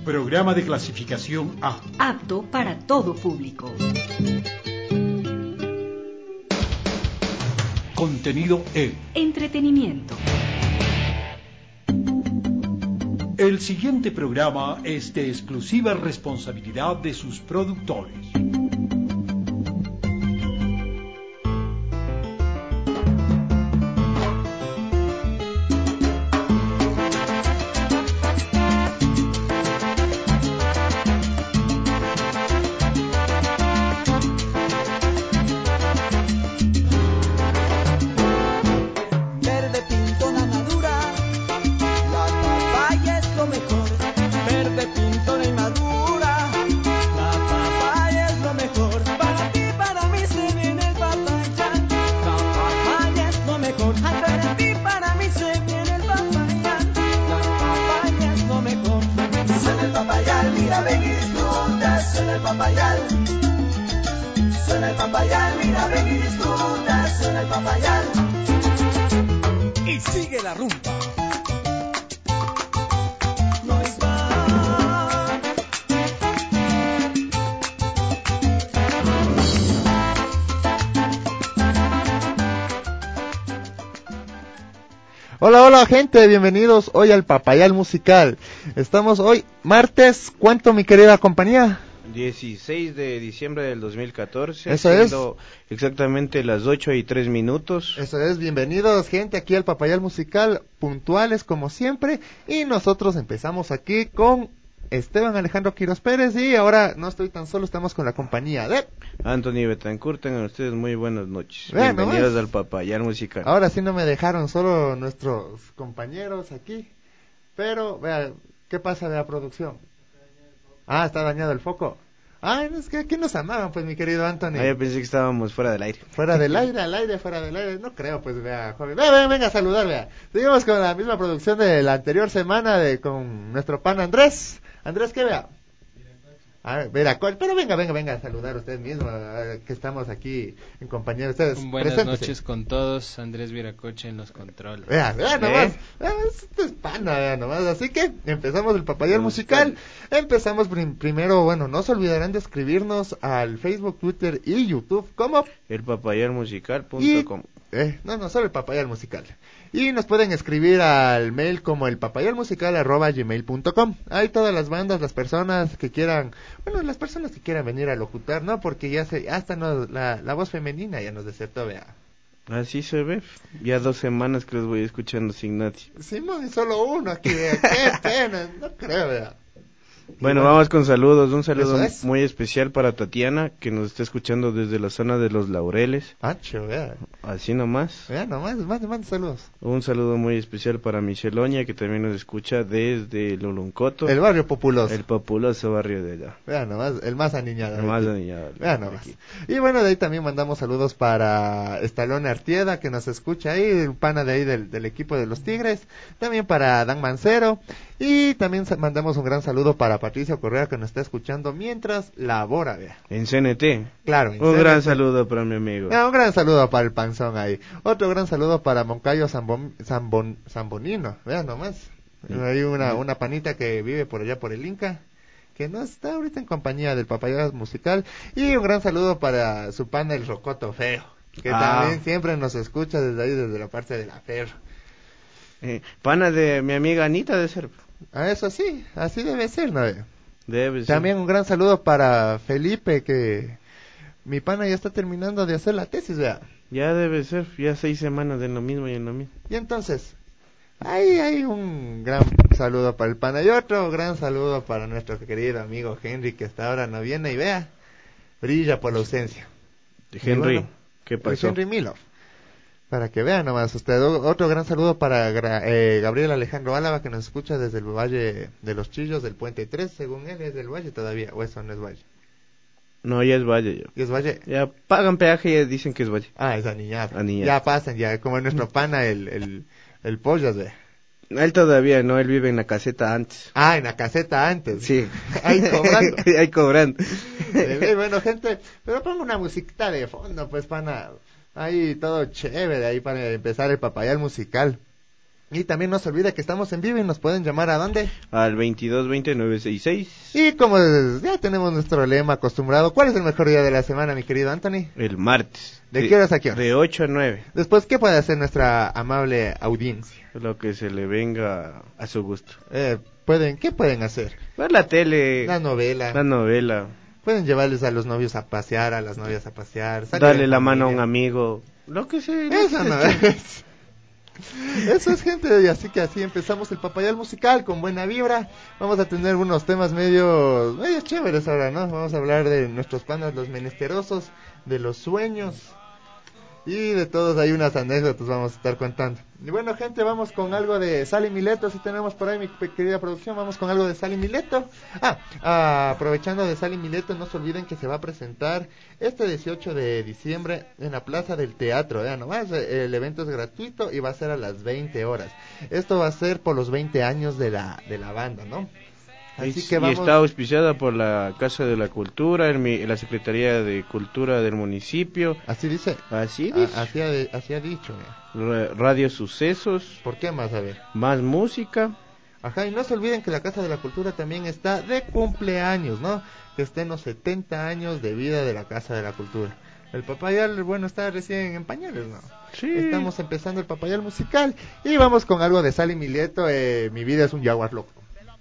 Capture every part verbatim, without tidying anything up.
Programa de clasificación A. Apto para todo público. Contenido E. Entretenimiento. El siguiente programa es de exclusiva responsabilidad de sus productores. Hola, hola gente, bienvenidos hoy al Papayal Musical. Estamos hoy martes, ¿cuánto mi querida compañía? dieciséis de diciembre del dos mil catorce. Eso es. Exactamente las ocho y tres minutos. Eso es, bienvenidos gente aquí al Papayal Musical, puntuales como siempre. Y nosotros empezamos aquí con Esteban Alejandro Quiroz Pérez y ahora no estoy tan solo, estamos con la compañía de Anthony Betancourt. Tengan ustedes muy buenas noches. Vean Bienvenidos nomás. al Papayal Musical. Ahora sí no me dejaron solo nuestros compañeros aquí, pero vea, ¿qué pasa de la producción? Ah, está dañado el foco. Ah, es que aquí nos amaban, pues mi querido Anthony. Ah, yo pensé que estábamos fuera del aire. Fuera del aire, al aire, fuera del aire, no creo, pues vea, joven. Venga, venga, venga a saludar, vea. Seguimos con la misma producción de la anterior semana de con nuestro pan Andrés. Andrés, ¿qué vea? Ah, Veracocha, pero venga, venga, venga a saludar usted mismo, a, que estamos aquí en compañía de ustedes. Buenas Preséntese. noches con todos, Andrés Viracocha en los controles. Vea, vea nomás, vea, esto es pana, vea nomás, así que empezamos el Papayal Musical. Empezamos prim- primero, bueno, no se olvidarán de escribirnos al Facebook, Twitter y YouTube, como El papayal musical punto com. Eh, no, no, solo el Papayal Musical. Y nos pueden escribir al mail como el papayalmusical arroba gmail punto com. Hay todas las bandas, las personas que quieran, bueno, las personas que quieran venir a locutar, ¿no? Porque ya se, hasta no, la, la voz femenina ya nos desertó, vea. Así se ve. Ya dos semanas que los voy escuchando sin nadie. Simón, y solo uno aquí, vea. Qué pena, no creo, vea. Bueno, bueno, vamos con saludos. Un saludo eso es. muy especial para Tatiana, que nos está escuchando desde la zona de Los Laureles. Ancho, vea. Así nomás. Vea nomás, mande, mande saludos. Un saludo muy especial para Michelonia, que también nos escucha desde Luluncoto, El barrio populoso. el populoso barrio de allá. Vea nomás, el más aniñado. El más aniñado. Vea nomás. Y bueno, de ahí también mandamos saludos para Estalón Artieda, que nos escucha ahí, el pana de ahí del, del equipo de los Tigres. También para Dan Mancero. Y también sa- mandamos un gran saludo para Patricio Correa, que nos está escuchando mientras labora, vea. En C N T. Claro. en Un serio. gran saludo para mi amigo. Ah, un gran saludo para el panzón ahí. Otro gran saludo para Moncayo Zambon, Zambon, Zambonino, vean nomás. Sí. Hay una, una panita que vive por allá por el Inca, que no está ahorita en compañía del Papayal Musical. Y un gran saludo para su pana el Rocoto Feo, que Ah. también siempre nos escucha desde ahí, desde la parte de la Ferro. Eh, pana de mi amiga Anita de ser. Ah, eso sí, así debe ser, ¿no? Debe ser. También un gran saludo para Felipe, que mi pana ya está terminando de hacer la tesis, vea. Ya debe ser. Ya seis semanas de lo mismo y en lo mismo. Y entonces, ahí hay un gran saludo para el pana y otro gran saludo para nuestro querido amigo Henry, que hasta ahora no viene y vea, brilla por la ausencia. Henry, Y bueno, ¿qué el pasó? Henry Milov. Para que vean nomás usted. O- otro gran saludo para Gra- eh, Gabriel Alejandro Álava, que nos escucha desde el Valle de los Chillos, del Puente tres, según él es del Valle todavía, o eso no es Valle. No, ya es Valle. Ya, ¿Y es Valle? ya pagan peaje y ya dicen que es Valle. Ah, es aniñado. Aniñado. Ya pasan, ya, como nuestro pana, el, el, el Pollas, ve. Él todavía no, él vive en la caseta antes. Ah, en la caseta antes. Sí. Ahí cobrando. Ahí cobrando. Eh, bueno, gente, pero pongo una musiquita de fondo, pues, pana. Ahí todo chévere, ahí para empezar el Papayal Musical. Y también no se olvide que estamos en vivo y nos pueden llamar a dónde. Al veintidós veinte nueve sesenta y seis. Y como ya tenemos nuestro lema acostumbrado, ¿cuál es el mejor día de la semana, mi querido Anthony? El martes. ¿De qué horas a qué horas? De ocho a nueve. Después, ¿qué puede hacer nuestra amable audiencia? Lo que se le venga a su gusto. Eh, pueden, ¿qué pueden hacer? Ver la tele. La novela. La novela. Pueden llevarles a los novios a pasear, a las novias a pasear. Darle la mano a un amigo. Lo que sea. Eso no es. Eso es, gente, y así que así empezamos el Papayal musical con buena vibra. Vamos a tener unos temas medio, medio chéveres ahora, ¿no? Vamos a hablar de nuestros panas, los menesterosos, de los sueños y de todos. Hay unas anécdotas vamos a estar contando. Y bueno, gente, vamos con algo de Sally Mileto. Si tenemos por ahí, mi querida producción, vamos con algo de Sally Mileto. Ah, ah, aprovechando de Sally Mileto, no se olviden que se va a presentar este dieciocho de diciembre en la Plaza del Teatro. Vean nomás, el evento es gratuito y va a ser a las veinte horas. Esto va a ser por los veinte años de la de la banda, ¿no? Así que vamos... Y está auspiciada por la Casa de la Cultura, el, mi- la Secretaría de Cultura del municipio. Así dice. Así dice. A- así, ha de- así ha dicho. Mira. Ra- Radio Sucesos. ¿Por qué más? A ver. Más música. Ajá, y no se olviden que la Casa de la Cultura también está de cumpleaños, ¿no? Que está en los setenta años de vida de la Casa de la Cultura. El Papayal, bueno, está recién en pañales, ¿no? Sí. Estamos empezando el Papayal musical y vamos con algo de Sally Mileto, eh, Mi vida es un jaguar loco.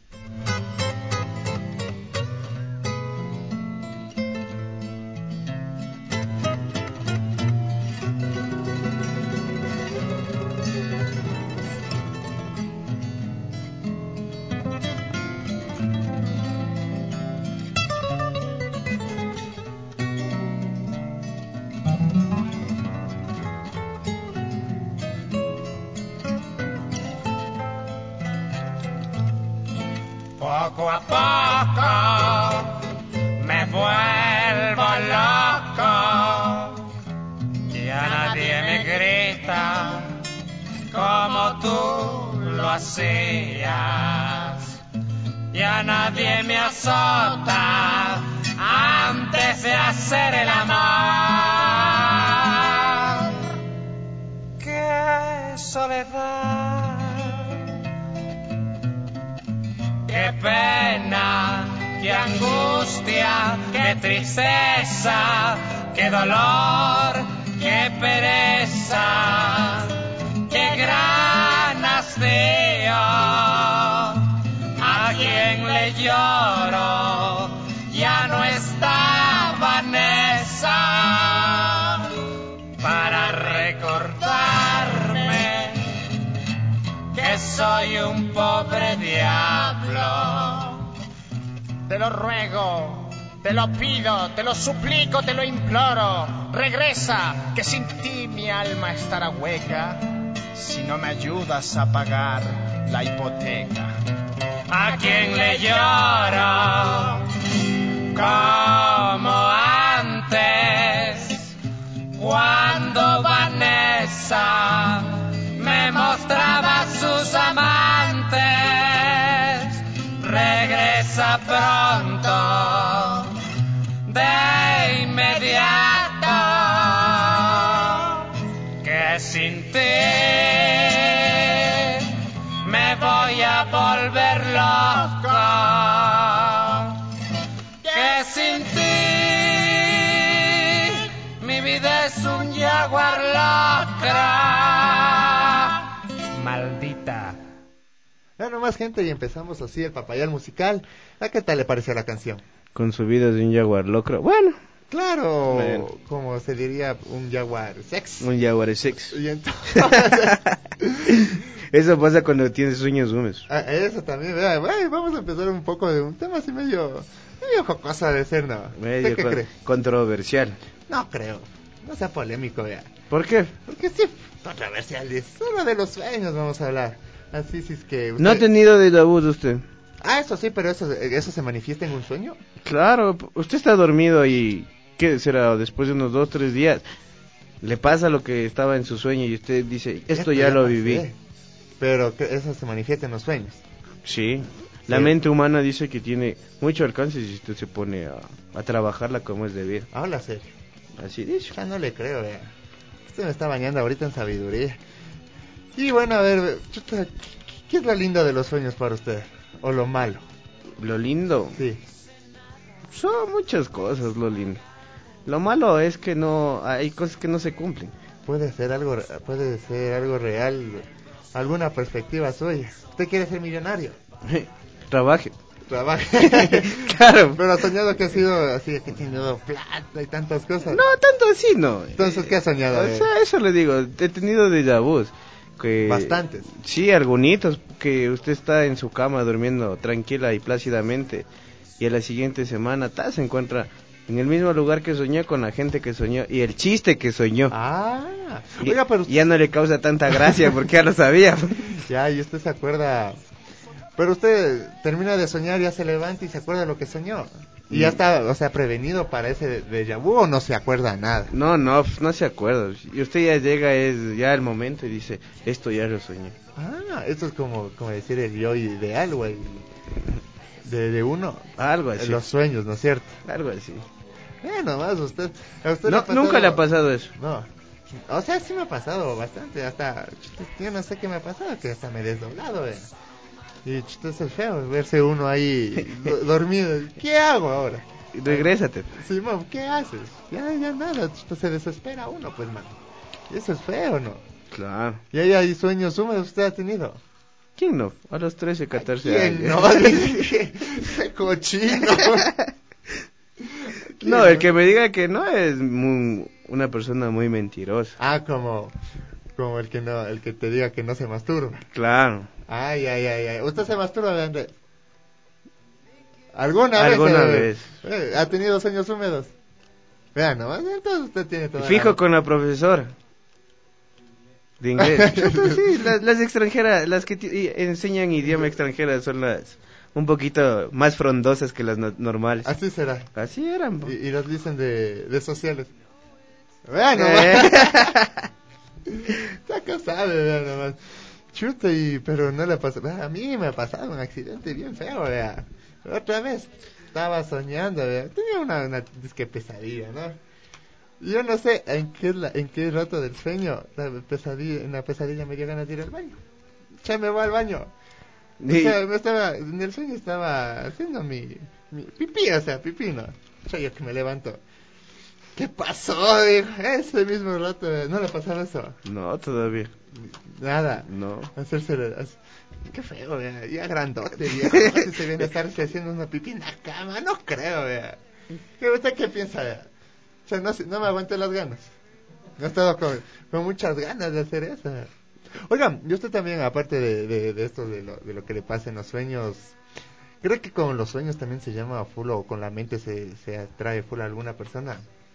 Poco a poco me vuelvo loco, ya nadie me grita como tú lo hacías, ya nadie me azota antes de hacer el amor. ¡Qué soledad! ¡Qué pena! ¡Qué angustia! ¡Qué tristeza! ¡Qué dolor! ¡Qué pereza! ¡Qué gran hastío! ¿A quién le lloro? Ya no está Vanessa para recordarme que soy un pobre diablo. Te lo ruego, te lo pido, te lo suplico, te lo imploro. Regresa, que sin ti mi alma estará hueca si no me ayudas a pagar la hipoteca. ¿A quién le lloro? Como antes, cuando Vanessa me mostraba sus amantes. Regresa pronto, de inmediato, que sin ti me voy a volver loco, que sin ti mi vida es un jaguar lacra. Maldita. Ya nomás, gente, y empezamos así el Papayal musical. ¿A qué tal le pareció la canción? Con su vida de un jaguar locro. Bueno. Claro, Bueno. como se diría, un jaguar sex. Un jaguar sex. Y entonces... Eso pasa cuando tienes sueños húmedos. Ah, eso también, vea, ay, vamos a empezar un poco de un tema así medio, medio jocoso de ser, ¿no? Medio ¿Usted qué con- cree? controversial. No creo, no sea polémico, vea. ¿Por qué? Porque sí, controversial, es solo de los sueños vamos a hablar. Así si es que usted... ¿No ha tenido déjà vu usted? Ah, eso sí, pero eso, eso se manifiesta en un sueño. Claro, p- usted está dormido y... ¿Qué será? Después de unos dos, tres días... Le pasa lo que estaba en su sueño y usted dice... Esto ya lo pasé. viví. Pero que eso se manifiesta en los sueños. Sí. La Sí. mente humana dice que tiene mucho alcance si usted se pone a, a trabajarla como es debido. Habla serio. Así dice. Ya no le creo, vea. Usted me está bañando ahorita en sabiduría. Y bueno, a ver, chuta, ¿qué, qué es lo lindo de los sueños para usted? ¿O lo malo? Lo lindo, Sí. son muchas cosas lo lindo. Lo malo es que no, hay cosas que no se cumplen. Puede ser algo, puede ser algo real, alguna perspectiva suya. ¿Usted quiere ser millonario? Trabaje. Trabaje. Claro. Pero ha soñado que ha sido así, que ha tenido plata y tantas cosas. No, tanto así no. Entonces, ¿qué ha soñado? O eh? sea, eso le digo, he tenido déjà vus. Que, Bastantes. Sí, algunitos, que usted está en su cama durmiendo tranquila y plácidamente y a la siguiente semana ta, se encuentra en el mismo lugar que soñó, con la gente que soñó y el chiste que soñó. Ah, Y- oiga, pero usted, ya no le causa tanta gracia porque ya lo sabía. ya, y usted se acuerda. Pero usted termina de soñar, ya se levanta y se acuerda de lo que soñó. Y ya está, o sea, prevenido para ese déjà vu, o no se acuerda nada. No, no, pues no se acuerda. Y usted ya llega, es ya el momento y dice, esto ya lo soñé. Ah, esto es como, como decir el yo ideal, güey. De, de uno. Algo así. Los sueños, ¿no es cierto? Algo así. Eh, nomás usted. ¿A usted le No, ha pasado? nunca le ha pasado eso. No. O sea, sí me ha pasado bastante. Hasta, yo no sé qué me ha pasado, que hasta me he desdoblado, eh. Y chuta, eso es feo, verse uno ahí do- dormido. ¿Qué hago ahora? Regrésate. Simón, ¿qué haces? Ya, ya nada, chuta, se desespera uno, pues, man. Y eso es feo, ¿no? Claro. Y ahí hay sueños húmedos, ¿usted ha tenido? ¿Quién no? A los trece, catorce ¿Quién años. no? Ese cochino. No, el que me diga que no es muy- una persona muy mentirosa. Ah, como, como el que no, el que te diga que no se masturba. Claro. Ay, ay, ay, ay. ¿Usted se masturba, Andrés? ¿Alguna, Alguna vez? vez. eh, ¿Ha tenido sueños húmedos? Vean, ¿no? Entonces usted tiene toda Fijo la- con la profesora de inglés. Sí, las, las extranjeras, las que ti- y enseñan idioma extranjera son las un poquito más frondosas que las no- normales. Así será. Así eran. po. Y, y los dicen de, de sociales. Vean, Eh. nomás. Saca sabe, vean nomás. Chuta, y, pero no le pasó. Vea, a mí me ha pasado un accidente bien feo, vea. Otra vez. Estaba soñando, vea. Tenía una, una disque pesadilla, ¿no? Yo no sé en qué, la- en qué rato del sueño, la pesadilla, en la pesadilla me dio ganas de ir al baño. Ya me voy al baño. O Y- sea, me estaba, en el sueño estaba haciendo mi, mi pipí, o sea, pipí, ¿no? O sea, yo que me levanto. ¿Qué pasó? Dijo, ese mismo rato, ¿no le pasaba eso? No, todavía. Nada. No. Hacerse, hac- qué feo, vea, ya grandote, viejo. Si se viene a estarse haciendo una pipí en la cama, no creo, vea. ¿Qué, ¿Usted qué piensa, vea? O sea, no, se- no me aguanté las ganas. No he estado con, con muchas ganas de hacer eso. Oigan, y usted también, aparte de, de, de esto, de lo, de lo que le pasa en los sueños, ¿cree que con los sueños también se llama full o con la mente se, se atrae full a alguna persona?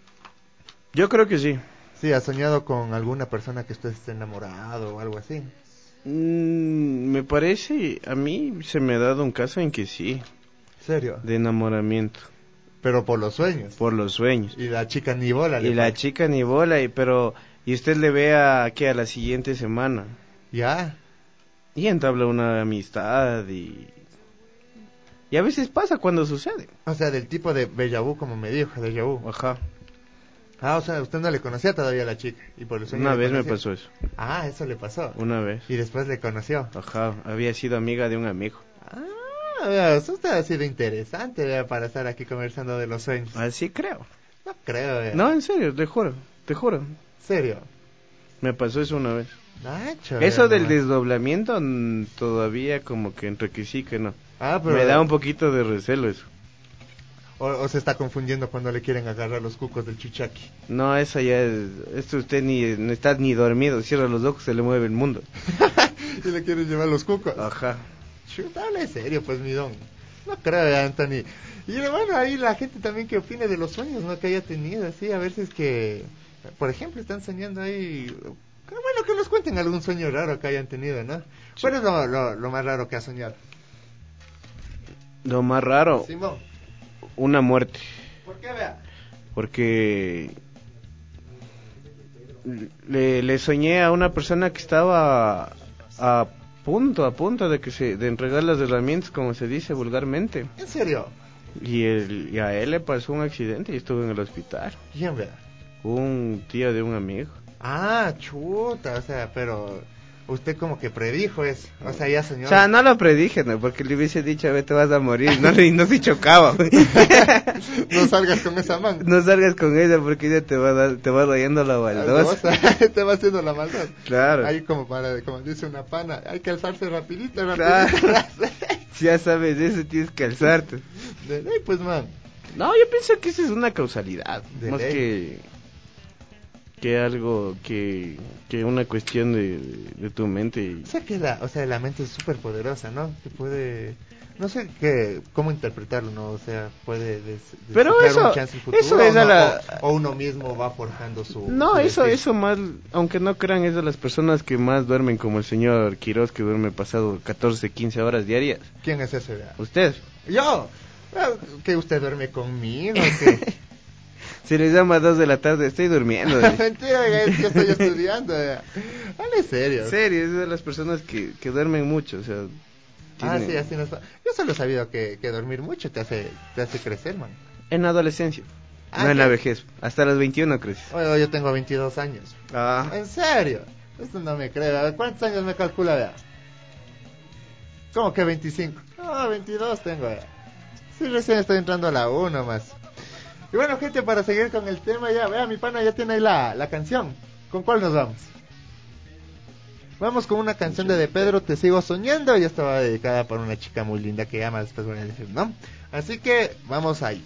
Yo creo que sí. Sí, ¿ha soñado con alguna persona que usted esté enamorado o algo así? Mm, me parece, a mí se me ha dado un caso en que sí, ¿Serio? de enamoramiento, Pero por los sueños. por los sueños. Y la chica ni bola le Y la fue. chica ni bola, y, pero, y usted le vea que a la siguiente semana, Ya. y entabla una amistad, y, y a veces pasa cuando sucede. O sea, del tipo de déjà vu, como me dijo, déjà vu. Ajá, Ah, o sea, usted no le conocía todavía a la chica. Y por el sueño una le vez me conoció. pasó eso, Ah, eso le pasó. una vez. Y después le conoció. Ajá, había sido amiga de un amigo. Ah, vea, eso usted ha sido interesante, vea, para estar aquí conversando de los sueños. Así creo. No creo, vea. No, en serio, te juro, te juro. ¿Serio? Me pasó eso una vez. Nacho, Eso vea, del nomás. desdoblamiento mm, todavía como que entre que sí que no. Ah, pero... Me da un poquito de recelo eso. O, o se está confundiendo cuando le quieren agarrar los cucos del chuchaqui. No, esa ya es... Esto usted ni no está ni dormido, cierra los ojos, se le mueve el mundo. Y le quieren llevar los cucos. Ajá. Chuta, hable serio, pues, mi don. No creo, vea, Anthony. Y bueno, ahí la gente también que opine de los sueños, ¿no? Que haya tenido, así, a veces que... Por ejemplo, están soñando ahí... que bueno, que nos cuenten algún sueño raro que hayan tenido, ¿no? ¿Cuál es lo, lo, lo más raro que ha soñado? Lo más raro, Simón. una muerte. ¿Por qué, vea? Porque le, le soñé a una persona que estaba a punto, a punto de que se de entregar las herramientas, como se dice vulgarmente. ¿En serio? Y, el, y a él le pasó un accidente y estuvo en el hospital. ¿Quién, vea? Un tío de un amigo. Ah, chuta, o sea, pero... usted como que predijo eso. O sea, ya señor. O sea, no lo predije, ¿no? Porque le hubiese dicho, a ver, te vas a morir. No, y no se chocaba. No salgas con esa man. No salgas con ella porque ella te va, a dar- te va rayando la baldosa. Te va haciendo la maldad. Claro. Ahí como para, como dice una pana, hay que alzarse rapidito, Claro. rapidito. Si ya sabes eso, tienes que alzarte. De ley, pues, man. No, yo pienso que esa es una causalidad. De más ley. que que algo que que una cuestión de, de tu mente. Y- O sea que la, o sea, la mente es súper poderosa, ¿no? Que puede, no sé qué, cómo interpretarlo, ¿no? O sea, puede des, Pero descifrar eso- un chance en futuro, eso es o, a no, la- o, o uno mismo va forjando su. No, su eso, destino. eso más, aunque no crean, es de las personas que más duermen, como el señor Quiroz, que duerme pasado catorce, quince horas diarias. ¿Quién es ese? Vea? ¿Usted? Yo. Ah, ¿Que usted duerme conmigo? ¿Qué? Si les llama a dos de la tarde, estoy durmiendo. dice. Mentira, es que estoy estudiando. Vea. Dale serio. En serio, es de las personas que, que duermen mucho, o sea... Ah, tiene- sí, así nos va. Yo solo he sabido que, que dormir mucho te hace, te hace crecer, man. En la adolescencia, Ah, no en la ¿qué? vejez, hasta los veintiuno creces. Oye, yo tengo veintidós años. Ah, ¿En serio? Esto no me creo. A ver, ¿cuántos años me calcula, vea? ¿Cómo que veinticinco? No, veintidós tengo, vea. Sí, recién estoy entrando a la uno más. Y bueno, gente, para seguir con el tema ya, vea, mi pana ya tiene ahí la, la canción. ¿Con cuál nos vamos? Vamos con una canción de De Pedro, Te Sigo Soñando. Y esta va dedicada para una chica muy linda que llama, después voy a decir, ¿no? Así que, vamos ahí.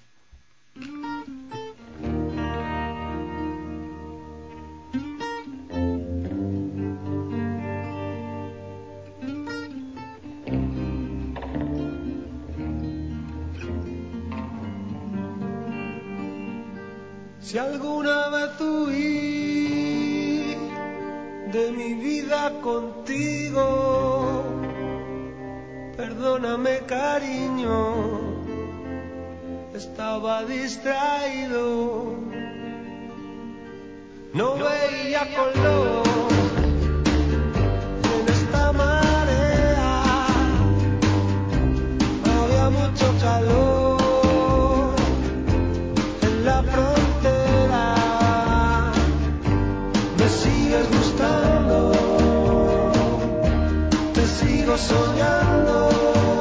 Si alguna vez huí de mi vida contigo, perdóname, cariño, estaba distraído, no veía color en esta marea, había mucho calor en la frontera. Me sigues gustando, te sigo soñando.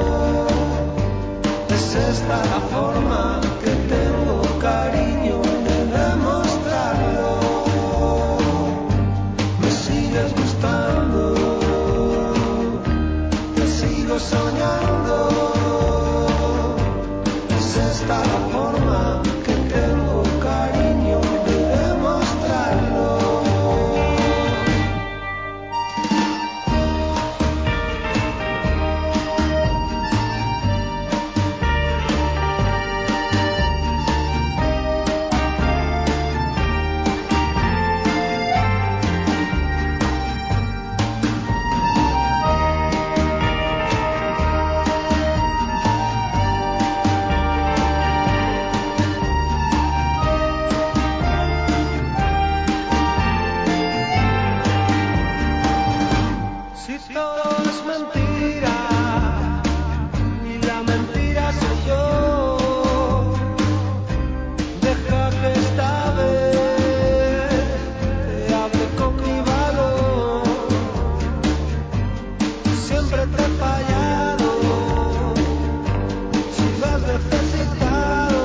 Es esta la forma que tengo, cariño, de demostrarlo. Me sigues gustando, te sigo soñando. Es esta la forma que tengo, cariño, de demostrarlo. Si todo es mentira y la mentira soy yo, deja que esta vez te hable con mi valor. Siempre te he fallado, si lo has necesitado,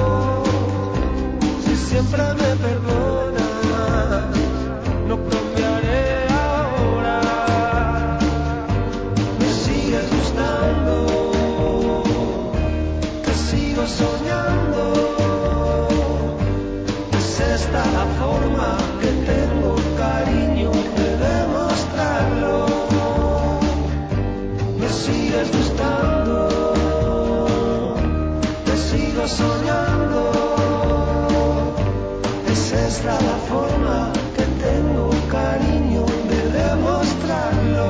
si siempre me perdonas, no cambiaré ahora. Me sigues gustando, te sigo soñando. Es esta la forma que tengo, cariño, de demostrarlo. Me sigues gustando, te sigo soñando. Es esta la forma que tengo, cariño, de demostrarlo.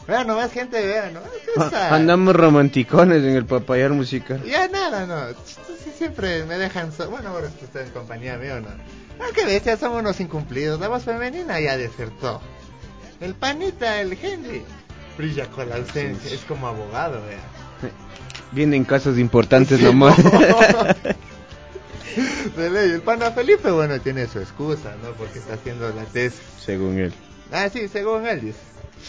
Vean nomás, gente, vean, ¿no? Ah, andamos romanticones en el papayar musical. Ya nada, no. Sí, siempre me dejan so... Bueno, ahora que estoy en compañía mío, ¿no? Ah, qué bestia, somos unos incumplidos. La voz femenina ya desertó. El panita, el Henry, brilla con la ausencia. Sí. Es como abogado, vea. Vienen casos importantes nomás. De ley, el pana Felipe, bueno, tiene su excusa, ¿no? Porque está haciendo la tesis. Según él. Ah, sí, según él dice.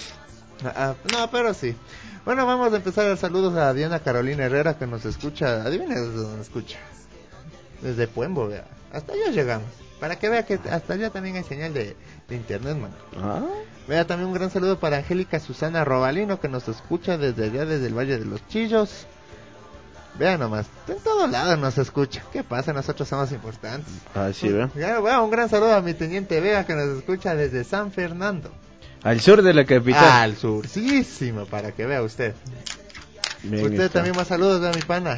Ah, no, pero sí. Bueno, vamos a empezar a saludos a Diana Carolina Herrera, que nos escucha. Adivina desde dónde escucha. Desde Puembo, vea. Hasta allá llegamos. Para que vea que hasta allá también hay señal de, de internet, man. ¿Ah? Vea, también un gran saludo para Angélica Susana Robalino, que nos escucha desde allá, desde el Valle de los Chillos. Vea nomás, en todos lados nos escucha. ¿Qué pasa? Nosotros somos importantes. Ah, sí, vea. Vea, un gran saludo a mi teniente Vega, que nos escucha desde San Fernando. Al sur de la capital. Al surcísimo, para que vea usted. Bien, usted está. También más saludos a mi pana.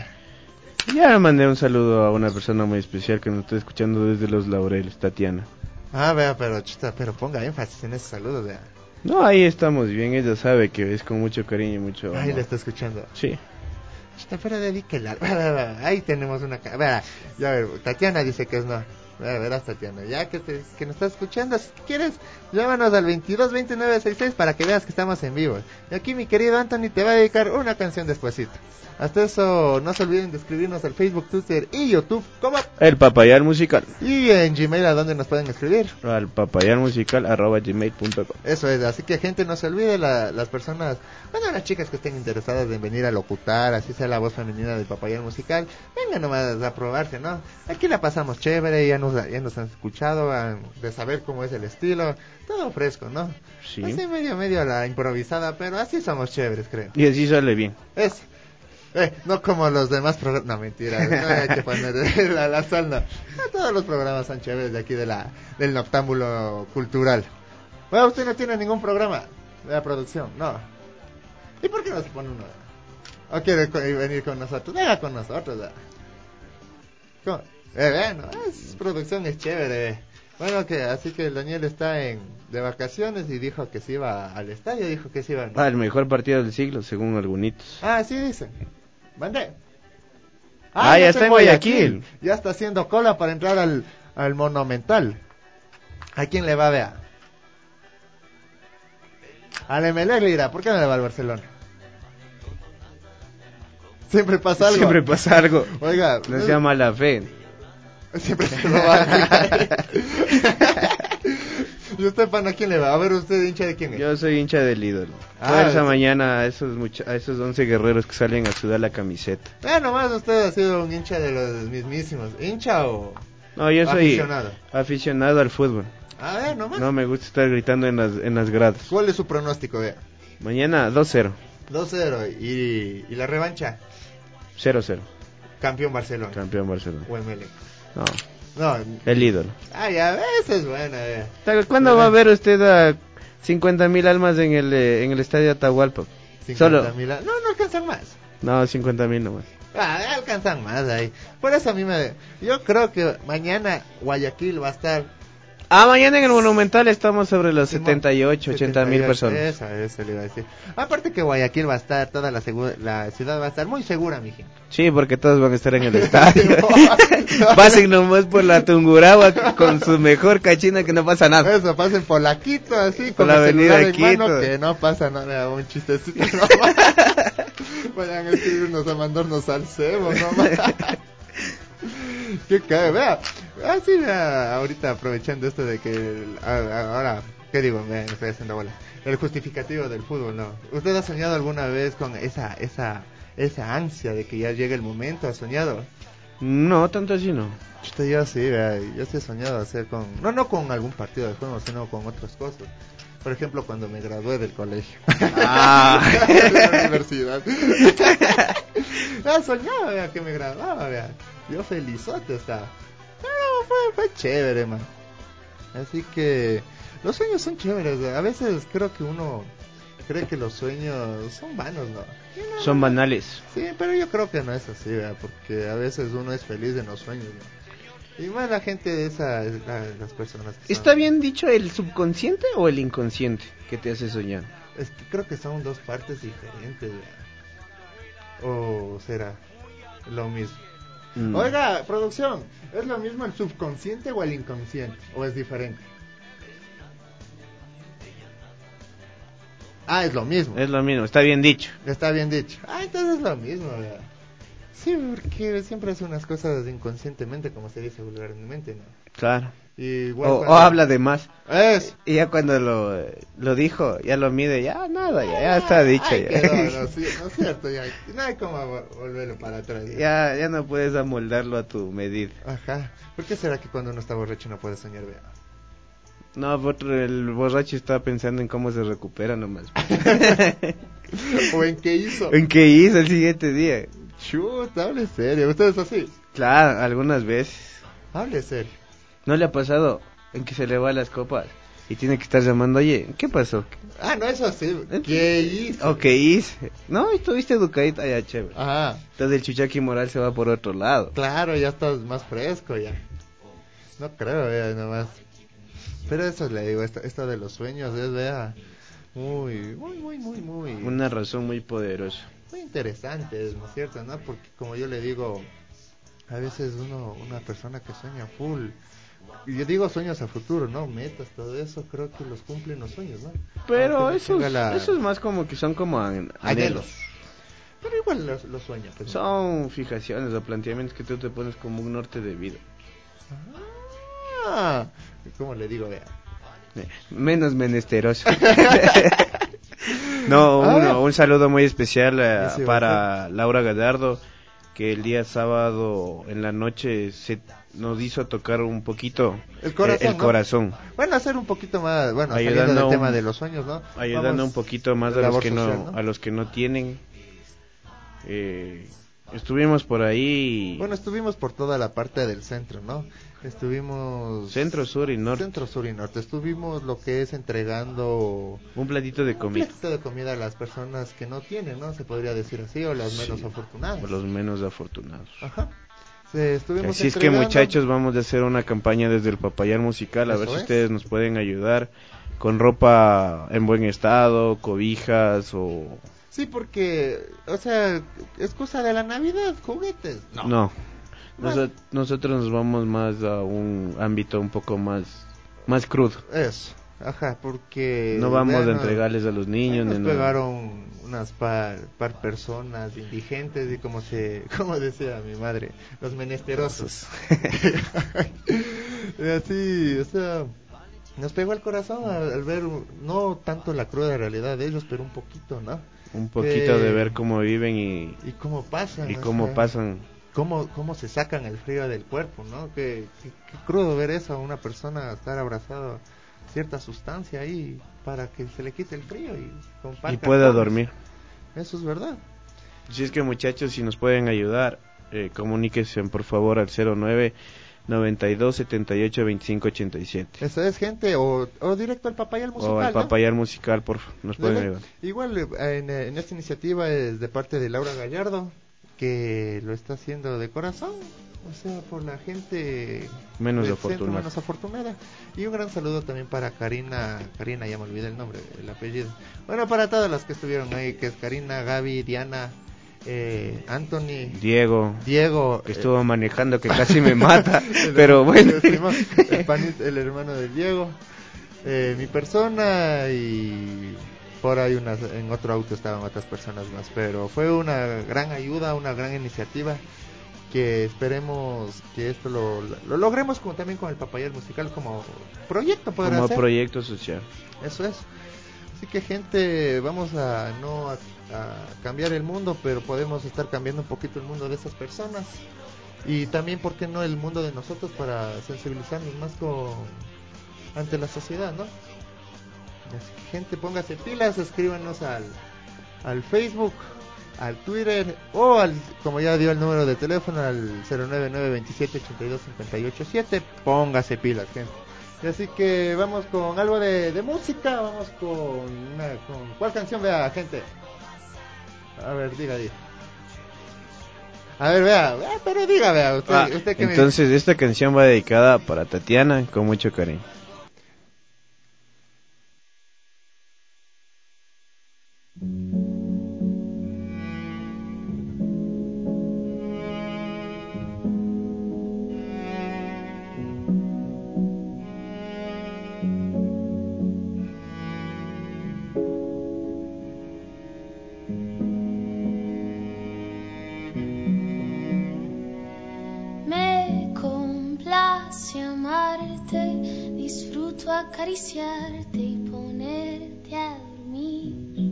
Ya mandé un saludo a una persona muy especial que nos está escuchando desde Los Laureles, Tatiana. Ah, vea, pero chuta, pero ponga énfasis en esos saludos, vea. No, ahí estamos bien, ella sabe que es con mucho cariño y mucho amor. Ahí le está escuchando. Sí. Chuta, pero dedíquela. Ahí tenemos una... Vea, ya ver, Tatiana dice que es no. Vea, verás, Tatiana, ya que, te, que nos estás escuchando, si quieres, llámanos al veintidós veintinueve sesenta y seis para que veas que estamos en vivo. Y aquí mi querido Anthony te va a dedicar una canción despuesito. Hasta eso, no se olviden de escribirnos al Facebook, Twitter y YouTube como El Papayar Musical. Y en Gmail, ¿a dónde nos pueden escribir? Al papayarmusical arroba gmail punto com. Eso es, así que gente, no se olvide, la, las personas, bueno, las chicas que estén interesadas en venir a locutar, así sea la voz femenina del Papayar Musical, vengan nomás a probarse, ¿no? Aquí la pasamos chévere, ya nos, ya nos han escuchado, a, de saber cómo es el estilo, todo fresco, ¿no? Sí. Así medio, medio a la improvisada, pero así somos chéveres, creo. Y así sale bien. Eso. Eh, no como los demás programas, no mentira, no hay que poner la, la sal, no. No, todos los programas son chéveres de aquí de la del noctámbulo cultural. Bueno, usted no tiene ningún programa de la producción, no. ¿Y por qué no se pone uno? ¿O quiere co- venir con nosotros? Venga con nosotros, ¿verdad? ¿Cómo? Eh, bueno, es, producción es chévere. Eh. Bueno, que así que el Daniel está en de vacaciones y dijo que se iba al estadio, dijo que se iba. ¿No? Ah, el mejor partido del siglo, según algunitos. Ah, sí dicen. Mandé. Ah, ah, ya está en Guayaquil. Guayaquil. Ya está haciendo cola para entrar al, al Monumental. ¿A quién le va a ver? Al Emelec le dirá, ¿por qué no le va al Barcelona? Siempre pasa algo. Siempre pasa algo. Oiga. No se llama la fe. Siempre se lo va a decir. ¿Y usted, pana, a quién le va? A ver, ¿usted hincha de quién es? Yo soy hincha del ídolo. Ah, Fuerza sí. Mañana a esos, mucha- a esos once guerreros que salen a sudar la camiseta. Eh, nomás usted ha sido un hincha de los mismísimos. ¿Hincha o No, yo soy aficionado? aficionado al fútbol. A ver, nomás. No me gusta estar gritando en las, en las gradas. ¿Cuál es su pronóstico, vea? Mañana dos cero. dos cero. ¿Y, y la revancha? cero cero. Campeón Barcelona. Campeón Barcelona. O Emelec. No, No. el ídolo. Ay, a veces es buena, vea. ¿Cuándo va a ver usted a cincuenta mil almas en el eh, en el estadio Atahualpa? Solo. cincuenta mil. No, no alcanzan más. No, cincuenta mil nomás. Ah, alcanzan más ahí. Por eso a mí me... Yo creo que mañana Guayaquil va a estar... Ah, mañana en el Monumental estamos sobre los Simón, setenta y ocho, ochenta mil personas. Eso, eso le iba a decir. Aparte que Guayaquil va a estar, toda la, segu- la ciudad va a estar muy segura, mi gente. Sí, porque todos van a estar en el estadio. Pasen nomás por la Tungurahua con su mejor cachina que no pasa nada. Eso, pasen por la Quito, así, Por con la el avenida celular en mano, Quito. que no pasa nada, un chistecito nomás. Vayan a escribirnos a mandarnos al cebo nomás. ¿Qué cae? Vea, así vea, ahorita aprovechando esto de que el- a- a- ahora, ¿qué digo? Me, me estoy haciendo bola. El justificativo del fútbol, ¿no? ¿Usted ha soñado alguna vez con esa esa esa ansia de que ya llegue el momento? ¿Ha soñado? No, tanto así no. Chuta, yo sí, vea, yo sí he soñado hacer con, no no con algún partido de fútbol, sino con otras cosas. Por ejemplo, cuando me gradué del colegio. Ah. De la universidad. No, soñaba, vea, que me graduaba, vea. Yo felizote estaba. No, fue, fue chévere, man. Así que los sueños son chéveres. A veces creo que uno cree que los sueños son vanos, ¿no? Y no, Son banales. Sí, pero yo creo que no es así, ¿verdad? Porque a veces uno es feliz en los sueños, ¿no? Y más la gente de esa, la- las personas que ¿Está son- bien dicho el subconsciente o el inconsciente que te hace soñar? Es que creo que son dos partes diferentes, ¿verdad? ¿O será lo mismo? Mm. Oiga, producción, ¿es lo mismo el subconsciente o el inconsciente? ¿O es diferente? Ah, es lo mismo. Es lo mismo, está bien dicho. Está bien dicho. Ah, entonces es lo mismo, ¿verdad? Sí, porque siempre hace unas cosas inconscientemente, como se dice vulgarmente, ¿no? Claro. Igual o, cuando... o habla de más. Es. Y ya cuando lo, lo dijo, ya lo mide, ya nada, ya, ya está dicho. Ay, ya. Quedó, no, sí, no es cierto, ya no hay como volverlo para atrás. Ya. ya, ya no puedes amoldarlo a tu medida. Ajá. ¿Por qué será que cuando uno está borracho no puede soñar, vea? No, el borracho está pensando en cómo se recupera nomás. ¿O en qué hizo? ¿En qué hizo el siguiente día? Chuta, hable serio. ¿Ustedes así? Claro, algunas veces. Hable serio. ¿No le ha pasado en que se le va las copas y tiene que estar llamando, oye, ¿qué pasó? Ah, no, eso sí. ¿Qué hizo? ¿O qué hice? No, estuviste educadita, ya, chévere. Ajá. Entonces el chuchaqui moral se va por otro lado. Claro, ya estás más fresco ya. No creo, vea, nomás. Pero eso le digo, esto, esto de los sueños es, vea, muy, muy, muy, muy, muy... Una razón muy poderosa. Muy interesante, ¿no es cierto? ¿No? Porque como yo le digo, a veces uno, una persona que sueña full, y yo digo sueños a futuro, ¿no? Metas, todo eso, creo que los cumplen los sueños, ¿no? Pero eso es, la... eso es más como que son como an- anhelos. Pero igual los, los sueños. Pues, son fijaciones o planteamientos que tú te pones como un norte de vida. Ah, ¿cómo le digo, vea? Menos menesteroso. No, uno, un saludo muy especial uh, sí, para Laura Gallardo, que el día sábado en la noche se nos hizo tocar un poquito el corazón. Eh, el ¿no? corazón. Bueno, hacer un poquito más, bueno, ayudando saliendo del un, tema de los sueños, ¿no? Ayudando Vamos, un poquito más a los que social, no, ¿no? a los que no tienen. Eh, estuvimos por ahí. Bueno, estuvimos por toda la parte del centro, ¿no? Estuvimos... Centro, sur y norte. Centro, sur y norte. Estuvimos lo que es entregando... Un platito de comida. Un platito de comida a las personas que no tienen, ¿no? Se podría decir así, o las menos sí, afortunadas. O los menos afortunados. Ajá. Sí, estuvimos así entregando... es que, muchachos, vamos a hacer una campaña desde el Papayal Musical. A Eso ver si es. ustedes nos pueden ayudar con ropa en buen estado, cobijas o... Sí, porque, o sea, es cosa de la Navidad, juguetes. No. No. Nos, nosotros nos vamos más a un ámbito un poco más más crudo. Eso, ajá, porque... No vamos vean, a entregarles a los niños. Nos ni pegaron nada. Unas par, par personas indigentes y como se como decía mi madre, los menesterosos. Y así, o sea, nos pegó el corazón al, al ver, no tanto la cruda realidad de ellos, pero un poquito, ¿no? Un poquito eh, de ver cómo viven y... Y cómo pasan. Y cómo sea, pasan... Cómo, cómo se sacan el frío del cuerpo, ¿no? Qué, qué, qué crudo ver eso, a una persona estar abrazado a cierta sustancia ahí para que se le quite el frío y comparta. Y pueda dormir. Eso es verdad. Si es que, muchachos, si nos pueden ayudar, eh, comuníquense por favor al cero nueve noventa y dos setenta y ocho veinticinco ochenta y siete. Eso es, gente, o, o directo al Papayal Musical. O al Papayal ¿no? Musical, por nos pueden Dele. ayudar. Igual en, en esta iniciativa es de parte de Laura Gallardo, que lo está haciendo de corazón, o sea, por la gente menos afortunada. Centro, menos afortunada. Y un gran saludo también para Karina, Karina, ya me olvidé el nombre, el apellido. Bueno, para todas las que estuvieron ahí, que es Karina, Gaby, Diana, eh, Anthony, Diego, Diego, que estuvo eh, manejando, que casi me mata, pero bueno. El, panit, el hermano de Diego, eh, mi persona y... Por ahí unas, en otro auto estaban otras personas más, pero fue una gran ayuda, una gran iniciativa que esperemos que esto lo, lo logremos como también con el Papayal Musical como proyecto poder como hacer. proyecto social. Eso es. Así que, gente, vamos a no a, a cambiar el mundo, pero podemos estar cambiando un poquito el mundo de esas personas y también, ¿por qué no, el mundo de nosotros para sensibilizarnos más con ante la sociedad, ¿no? Así que, gente, póngase pilas, escríbanos al, al Facebook, al Twitter o al, como ya dio el número de teléfono, al cero nueve nueve veintisiete ochenta y dos cincuenta y ocho siete. Póngase pilas, gente. Y así que vamos con algo de, de música, vamos con una, con ¿cuál canción, vea, gente? A ver, diga, diga. A ver, vea, vea pero diga, vea, usted, ah, usted que entonces me... esta canción va dedicada para Tatiana con mucho cariño. disfruto acariciarte y ponerte a dormir.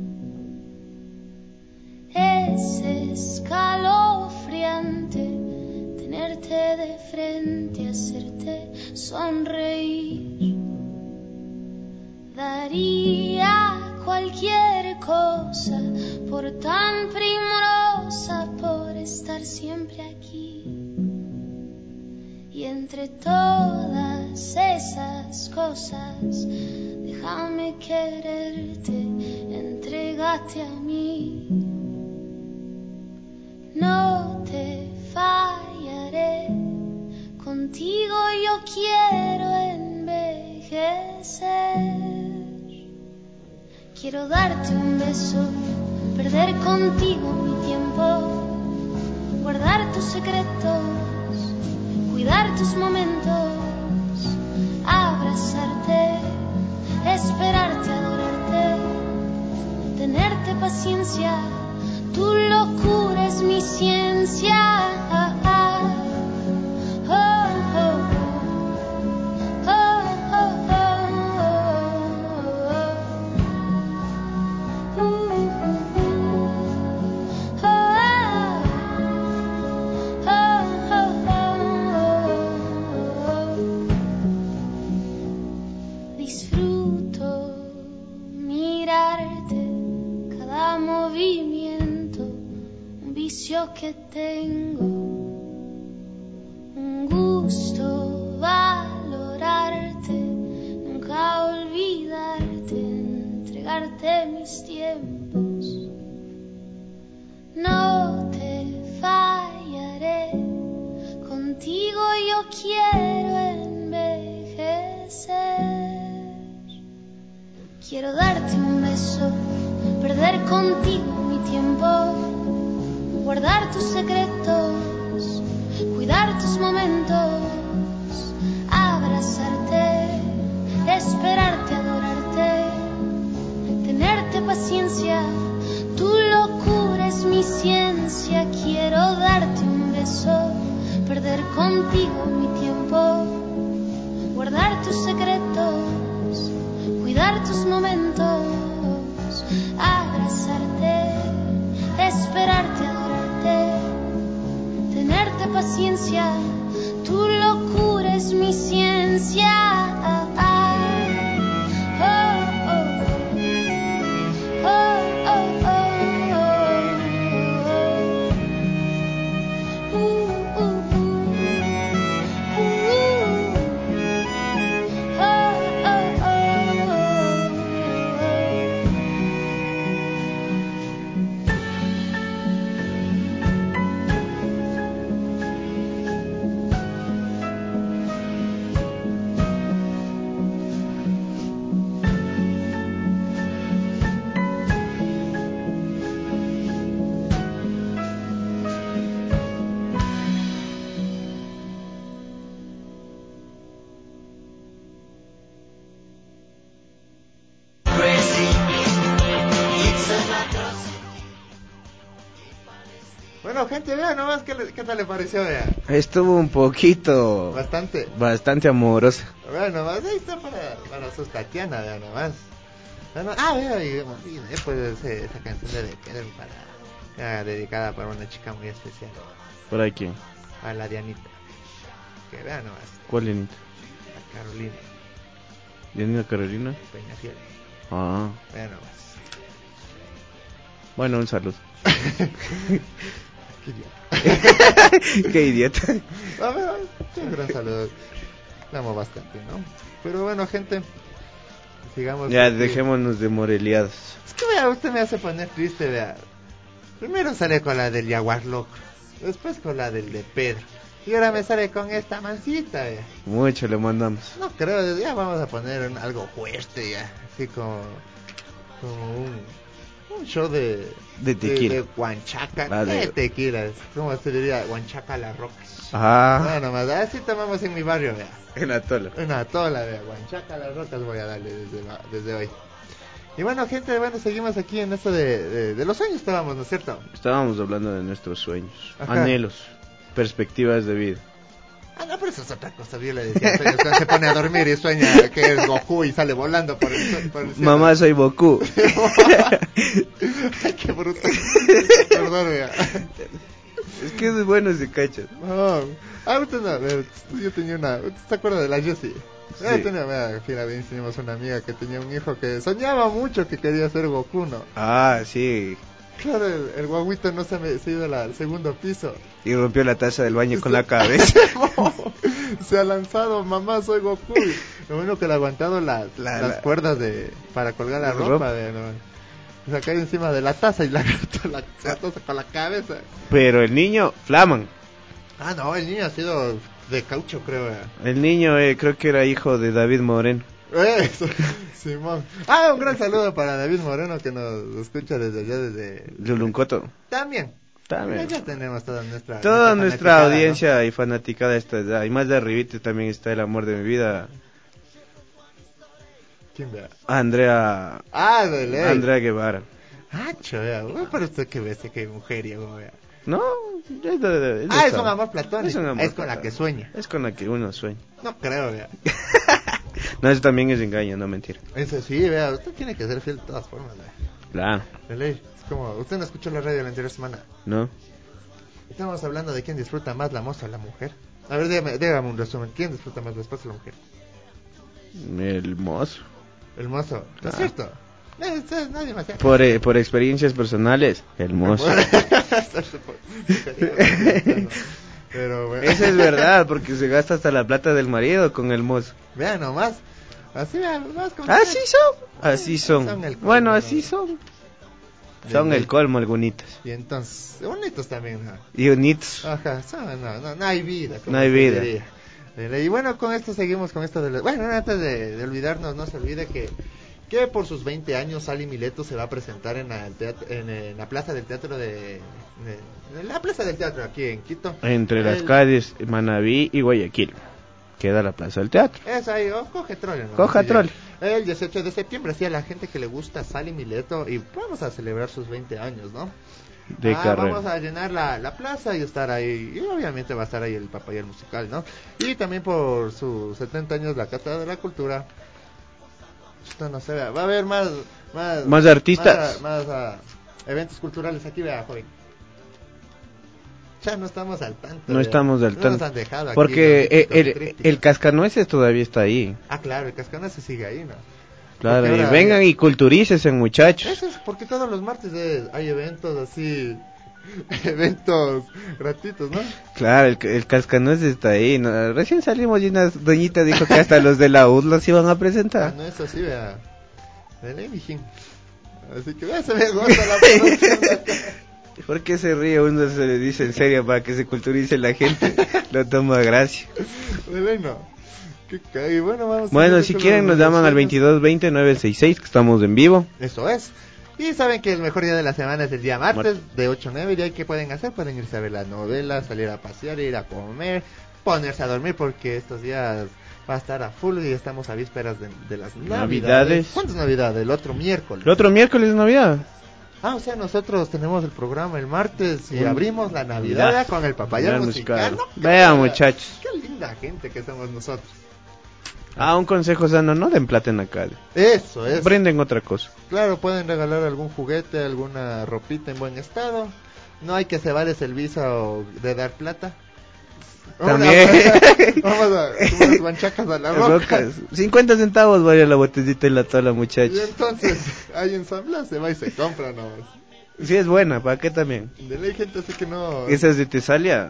Es escalofriante tenerte de frente, hacerte sonreír. Daría cualquier cosa por tan primorosa, por estar siempre aquí. Y entre todas esas cosas, déjame quererte, entrégate a mí. No te fallaré, contigo yo quiero envejecer. Quiero darte un beso, perder contigo mi tiempo, guardar tus secretos, cuidar tus momentos, abrazarte, esperarte, adorarte, tenerte paciencia, tu locura es mi ciencia. Oh, oh, oh. Oh, oh, oh, oh. Uh, uh, uh. Oh, disfruto mirarte, cada movimiento, un vicio que tengo, un gusto valorarte, nunca olvidarte, entregarte mis tiempos. No te fallaré, contigo yo quiero envejecer. Quiero darte un beso, perder contigo mi tiempo, guardar tus secretos, cuidar tus momentos, abrazarte, esperarte, adorarte, tenerte paciencia, tu locura es mi ciencia. Quiero darte un beso, perder contigo mi tiempo, guardar tus secretos, cuidar tus momentos, abrazarte, esperarte, adorarte, tenerte paciencia, tu locura es mi ciencia. Bueno, gente, vea nomás qué, le- qué tal le pareció, vea. Estuvo un poquito... Bastante. Bastante amorosa. Vea nomás, ahí está para, para sus Tatiana, vea nomás. Vea no- Ah, vea, y, y después ese- esa canción de The Pedro para, ah, dedicada para una chica muy especial, ¿Para quién? a la Dianita. Que vea nomás, ¿Cuál Dianita? a Carolina ¿Dianita Carolina? Peñafiel. Ah, Vea nomás. bueno, un saludo. Qué idiota. Qué idiota. A ver, a ver, un gran saludo. Le amo bastante, ¿no? Pero bueno, gente, sigamos. Ya, aquí. dejémonos de moreliados. Es que vea, usted me hace poner triste, vea. Primero sale con la del Jaguar Loco, después con la del de Pedro, y ahora me sale con esta mancita, vea. Mucho le mandamos. No creo, ya vamos a poner un- algo fuerte, ya. Así como, como un, un show de... De tequila. De, de guanchaca, Ah, de de- tequila, ¿cómo se diría? Guanchaca a las rocas. Ah, Bueno, más así tomamos en mi barrio, vea. en Atolo. Una tola, vea, guanchaca a las rocas voy a darle desde, la- desde hoy. Y bueno, gente, bueno, seguimos aquí en esto de, de, de los sueños estábamos, ¿no es cierto? Estábamos hablando de nuestros sueños, Ajá. anhelos, perspectivas de vida. Ah, no, pero eso es otra cosa. Yo le decía, sueña, cuando se pone a dormir y sueña que es Goku y sale volando por el, por el cielo. Mamá, soy Goku. Ay, qué bruto. Perdón, vea. Es que es bueno ese cacho. No. Ah, usted no, vea, yo tenía una... ¿Usted se acuerda de la Jessie? Sí. Ah, tenía, vea, fila, bien, teníamos una amiga que tenía un hijo que soñaba mucho que quería ser Goku, ¿no? Ah, sí. Claro, el, el guaguito no se, me, se iba al segundo piso. Y rompió la taza del baño con la cabeza. Se ha lanzado, mamá, soy Goku. Lo bueno que le ha aguantado las, La- las la- cuerdas de para colgar la La ropa. ropa. De, no, se ha caído encima de la taza y la agarró la, la taza con la cabeza. Pero el niño, flaman. Ah, no, el niño ha sido de caucho, creo. eh. El niño eh, creo que era hijo de David Moreno. Eso, Simón. Ah, un gran saludo para David Moreno que nos escucha desde allá, desde... Luluncoto. También. También. Ya tenemos toda nuestra... Toda nuestra fanaticada, audiencia y fanaticada de esta edad. Y más de arribita también está el amor de mi vida. ¿no? ¿Quién vea? Andrea. Ah, de ley. Andrea Guevara. Ah, choya, uy, pero usted que ve, que mujeriego, vea. No, es de- de- es de Ah, es todo. un amor platónico. Es un amor Es con la platónico. que sueña. Es con la que uno sueña. No creo, vea. No, eso también es engaño, no mentira. Eso sí, vea, usted tiene que ser fiel de todas formas, vea. Claro, De ley. Es como, usted no escuchó la radio la anterior semana. ¿no? Estamos hablando de quién disfruta más, la moza o la mujer. A ver, dígame, dígame un resumen. ¿Quién disfruta más, la esposa o la mujer? El mozo. El mozo. ¿No es Ah. cierto? Eh, eh, nadie más. ya. Por, eh, por experiencias personales, el mozo. Pero, bueno. Eso es verdad, porque se gasta hasta la plata del marido con el mozo. Vean nomás. Así, vean, más como... Así son. Así son. Son el colmo, Bueno, ¿no? así son. Son De el ley. colmo algunitos. Y entonces, bonitos también, ¿no? Y unitos. Ajá, son, no, no, no hay vida. como No hay se vida. diría. Eh, Y bueno, con esto seguimos con esto de... la- Bueno, antes de, de olvidarnos, no se olvide que que por sus veinte años Sally Mileto se va a presentar en la, teatro- en, en la plaza del teatro de, de- en la plaza del teatro aquí en Quito. Entre las El- calles Manabí y Guayaquil. Queda la plaza del teatro. Es ahí, oh, coge trole, ¿no? Coja Así ya. trole. El dieciocho de septiembre, sí, a la gente que le gusta Sally Mileto y vamos a celebrar sus veinte años, ¿no? De Ah, carrera. vamos a llenar la, la plaza y estar ahí, y obviamente va a estar ahí el papayal musical, ¿no? Y también por sus setenta años la Cátedra de la Cultura. Esto no se vea, va a haber más... Más, Más artistas. Más, más, ah, eventos culturales aquí, vea, joven. Ya no estamos al tanto. No vea. estamos al No tanto. nos han dejado aquí, Porque los el, el, críticos. el cascanueces todavía está ahí. Ah, claro, el cascanueces sigue ahí, ¿no? Claro, Porque y ahora- vengan y culturícense, muchachos. Eso es porque todos los martes eh, hay eventos así, eventos gratuitos, ¿no? Claro, el, el cascanueces está ahí. ¿no? Recién salimos y una doñita dijo que hasta los de la U D los iban a Ah, presentar. no, eso sí, vea. De ley, mijín. Así que vea, se me goza la producción de acá. ¿Por qué se ríe? Uno se le dice en serio para que se culturice la gente. Lo toma gracia. De ley, no. Qué cague. Bueno, vamos a Bueno, seguir si con quieren los nos llaman al sueños. veintidós veinte nueve seis seis, que estamos en vivo. Eso es. Y saben que el mejor día de la semana es el día martes, de ocho a nueve. ¿Y ahí qué pueden hacer? Pueden irse a ver la novela, salir a pasear, ir a comer, ponerse a dormir, porque estos días va a estar a full y estamos a vísperas de, de las navidades. Navidades. ¿Cuántas navidades? El otro miércoles. El otro miércoles es Navidad. Ah, o sea, nosotros tenemos el programa el martes y Un- abrimos la Navidad Navidad. con el papayal Navidad musical. musical. No, Vean, qué- muchachos. Qué linda gente que somos nosotros. Ah, un consejo sano, no den plata en la calle. Eso es. Brinden otra cosa. Claro, pueden regalar algún juguete, alguna ropita en buen estado. No hay que cebarles el visa o de dar plata. También. Vamos a unas manchacas a las rocas. Rocas. cincuenta centavos vale la botellita y la tola, Y muchachos. entonces, ahí ensambla, se va y se compra nomás. Sí es buena, ¿para qué también? De ley gente así que no... Esa es de Tesalia,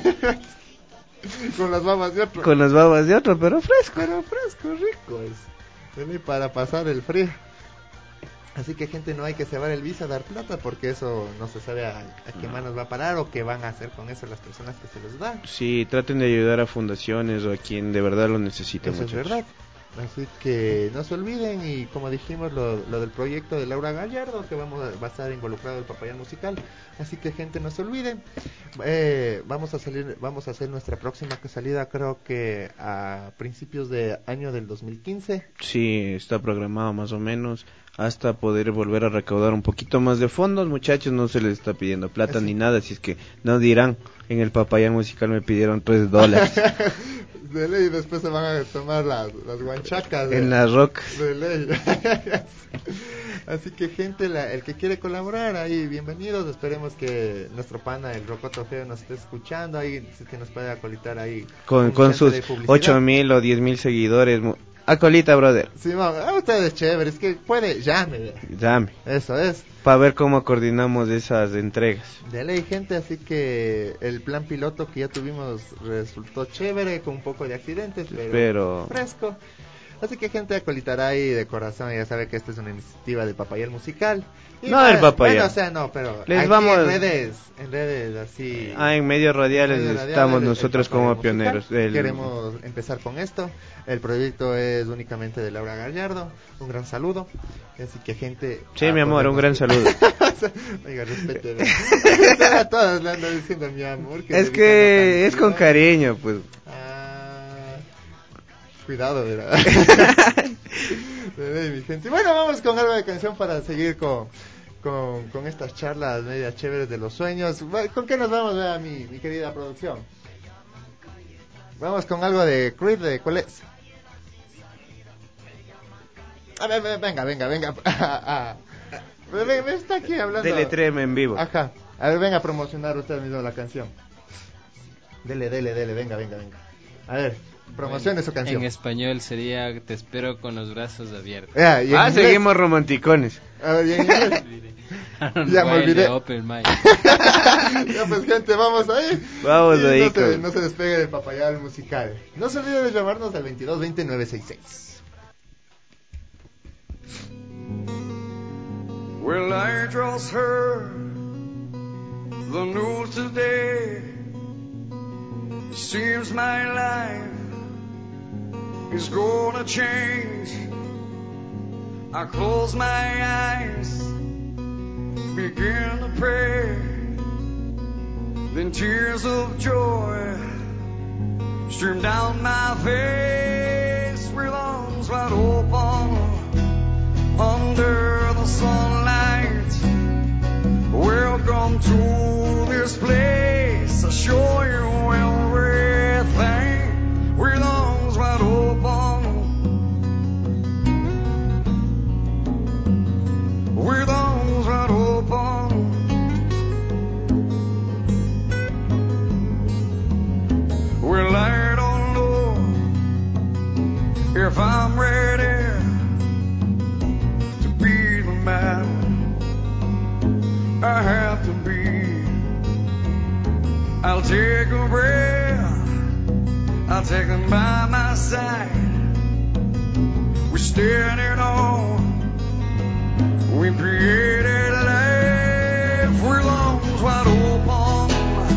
Con las babas de otro. con las babas de otro, pero fresco. Pero fresco, rico es. De ley para pasar el frío. Así que gente, no hay que cebar el visa, dar plata, porque eso no se sabe a, a qué manos va a parar o qué van a hacer con eso las personas que se los dan. Sí, traten de ayudar a fundaciones o a quien de verdad lo necesite, Eso es muchachos. verdad. Así que no se olviden, y como dijimos, lo, lo del proyecto de Laura Gallardo, que vamos a, va a estar involucrado el Papayal Musical. Así que, gente, no se olviden. Eh, vamos a salir, vamos a hacer nuestra próxima salida, creo que a principios de año del dos mil quince. Sí, está programado más o menos, hasta poder volver a recaudar un poquito más de fondos. Muchachos, no se les está pidiendo plata Así. ni nada, si es que no dirán, en el Papayal Musical me pidieron tres dólares. De ley, después se van a tomar las, las guanchacas. De, en las rocas. De ley. Así que, gente, la, el que quiere colaborar, ahí, bienvenidos. Esperemos que nuestro pana, el Rocoto Feo, nos esté escuchando. Ahí, si que nos puede acolitar ahí. Con, con sus ocho mil o diez mil seguidores. Acolita, brother. Sí, vamos, a ustedes chéveres, que puede, llame. Llame. Eso es. Para ver cómo coordinamos esas entregas. De ley, gente, así que el plan piloto que ya tuvimos resultó chévere, con un poco de accidentes, pero, pero... fresco. Así que, gente, acolitará ahí de corazón, ya sabe que esta es una iniciativa de Papayal Musical. Y no del Papayal. Bueno, o sea, no, pero les aquí vamos... en redes, en redes así. Ah, en medios radiales, en medios radiales estamos el, nosotros el como pioneros. El... Queremos empezar con esto. El proyecto es únicamente de Laura Gallardo. Un gran saludo. Así que, gente. Sí, mi amor, un gran que... saludo. Oiga, respete. A todas le ando diciendo mi amor. Que es que es con cariño, pues. Ah, cuidado, ¿verdad? Mi gente. Bueno, vamos con algo de canción para seguir con, con, con estas charlas medias chéveres de los sueños. ¿Con qué nos vamos, vea, mi, mi querida producción? Vamos con algo de Creed, de ¿cuál es? A ver, venga, venga, venga. Ah, ah. Me, me está aquí hablando. Deletréeme en vivo. Ajá. A ver, venga a promocionar usted mismo la canción. Dele, dele, dele, venga, venga, venga. A ver, promocione su canción. En español sería Te espero con los brazos abiertos. Yeah, ah, inglés? Seguimos romanticones. A ver, ¿y en inglés? Ya me olvidé. Open mind. Ya pues, gente, vamos ahí. Vamos y ahí. No se, no se despegue del Papayal Musical. No se olvide de llamarnos al veintidós veinte nueve sesenta y seis. Well, I just heard the news today. It seems my life is gonna change. I close my eyes, begin to pray. Then tears of joy stream down my face with arms wide open under the sunlight. Welcome to this place. I'll show you everything with arms wide open. With arms wide open. Well, I don't know if I'm ready to be the man I have to be. I'll take a breath, I'll take them by my side. We're standing on, we created life. We're lungs wide open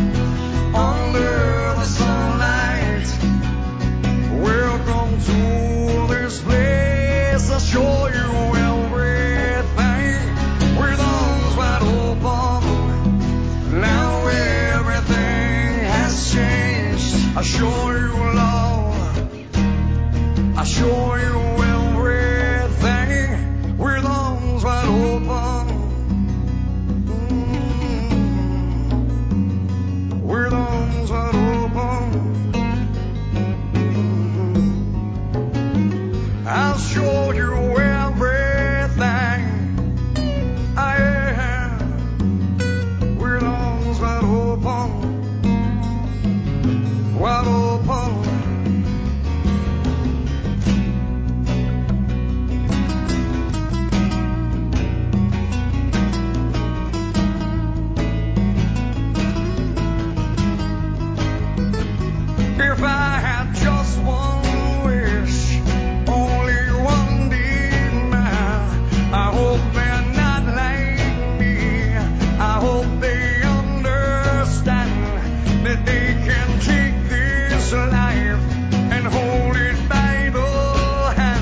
under the sunlight. Welcome to this place. I'll show you everything. We're lungs wide open. Now everything has changed. I'll show you love. I'll show you everything. We're lungs wide open. Mm-hmm. We're lungs wide open. Mm-hmm. I'll show you everything I am. We're lungs wide open. Wide open. If I had just one wish, only one demand, I hope they're not like me. I hope they understand that they can take this life and hold it by the hand.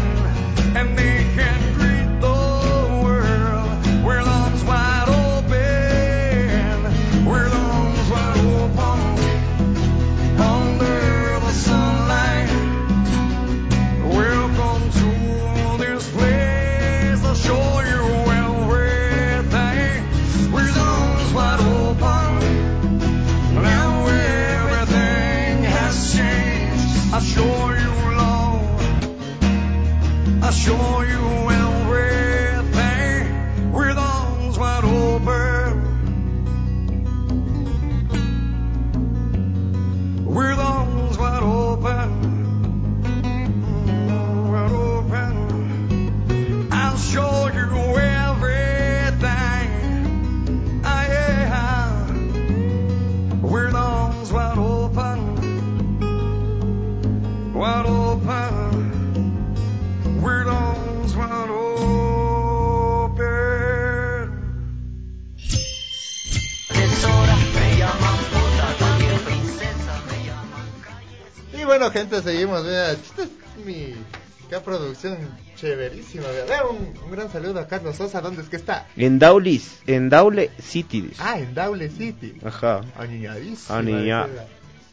bueno, gente, seguimos. Vea, esta es mi qué producción chéverísima. Vea, vea un, un gran saludo a Carlos Sosa. ¿Dónde es que está? En Daulis, en Daule City. Dice. Ah, en Daule City. Ajá. Aniñadísima. Aniña. Oiga,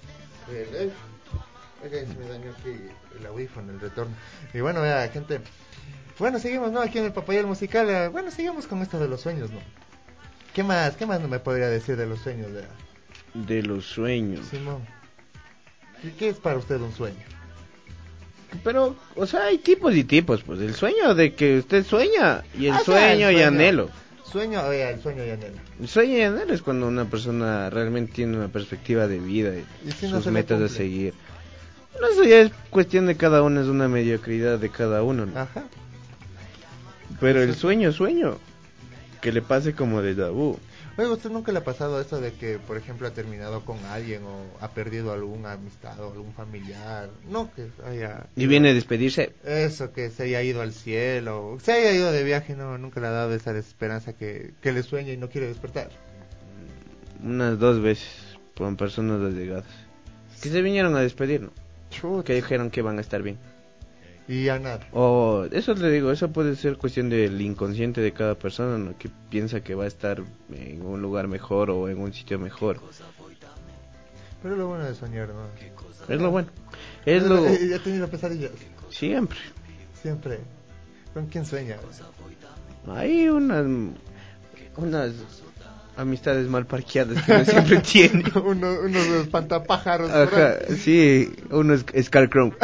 se me dañó aquí el audífono, el retorno. Y bueno, vea, gente. Bueno, seguimos, ¿no? Aquí en el Papayal Musical. Bueno, seguimos con esto de los sueños, ¿no? ¿Qué más? ¿Qué más no me podría decir de los sueños, vea? De los sueños. Simón. ¿Y qué es para usted un sueño? Pero, o sea, hay tipos y tipos, pues. El sueño de que usted sueña y el Ah, sueño el y sueño. anhelo. Sueño, oye, el sueño y anhelo. El sueño y anhelo es cuando una persona realmente tiene una perspectiva de vida y, ¿Y si no sus se le metas a cumple? seguir. No, eso ya es cuestión de cada uno, es una mediocridad de cada uno, ¿no? Ajá. Pero el sueño, sueño, que le pase como de tabú. Oye, ¿usted nunca le ha pasado eso de que, por ejemplo, ha terminado con alguien o ha perdido alguna amistad o algún familiar? No, que haya... Y viene a despedirse. Eso, que se haya ido al cielo, se haya ido de viaje, no, nunca le ha dado esa desesperanza que, que le sueña y no quiere despertar. Unas dos veces con personas allegadas que se vinieron a despedir, ¿no? Chuta. Que dijeron que van a estar bien. Y ya nada. O eso le digo, eso puede ser cuestión del inconsciente de cada persona, ¿no? Que piensa que va a estar en un lugar mejor o en un sitio mejor. Pero es lo bueno de soñar, ¿no? Es lo bueno. Es lo... ¿Ya ha tenido pesadillas? Siempre. Siempre. ¿Con quién sueña? Hay unas unas amistades mal parqueadas que uno siempre tiene. Uno, unos espantapájaros. por Ajá, ahí. sí, uno es Skullcrown.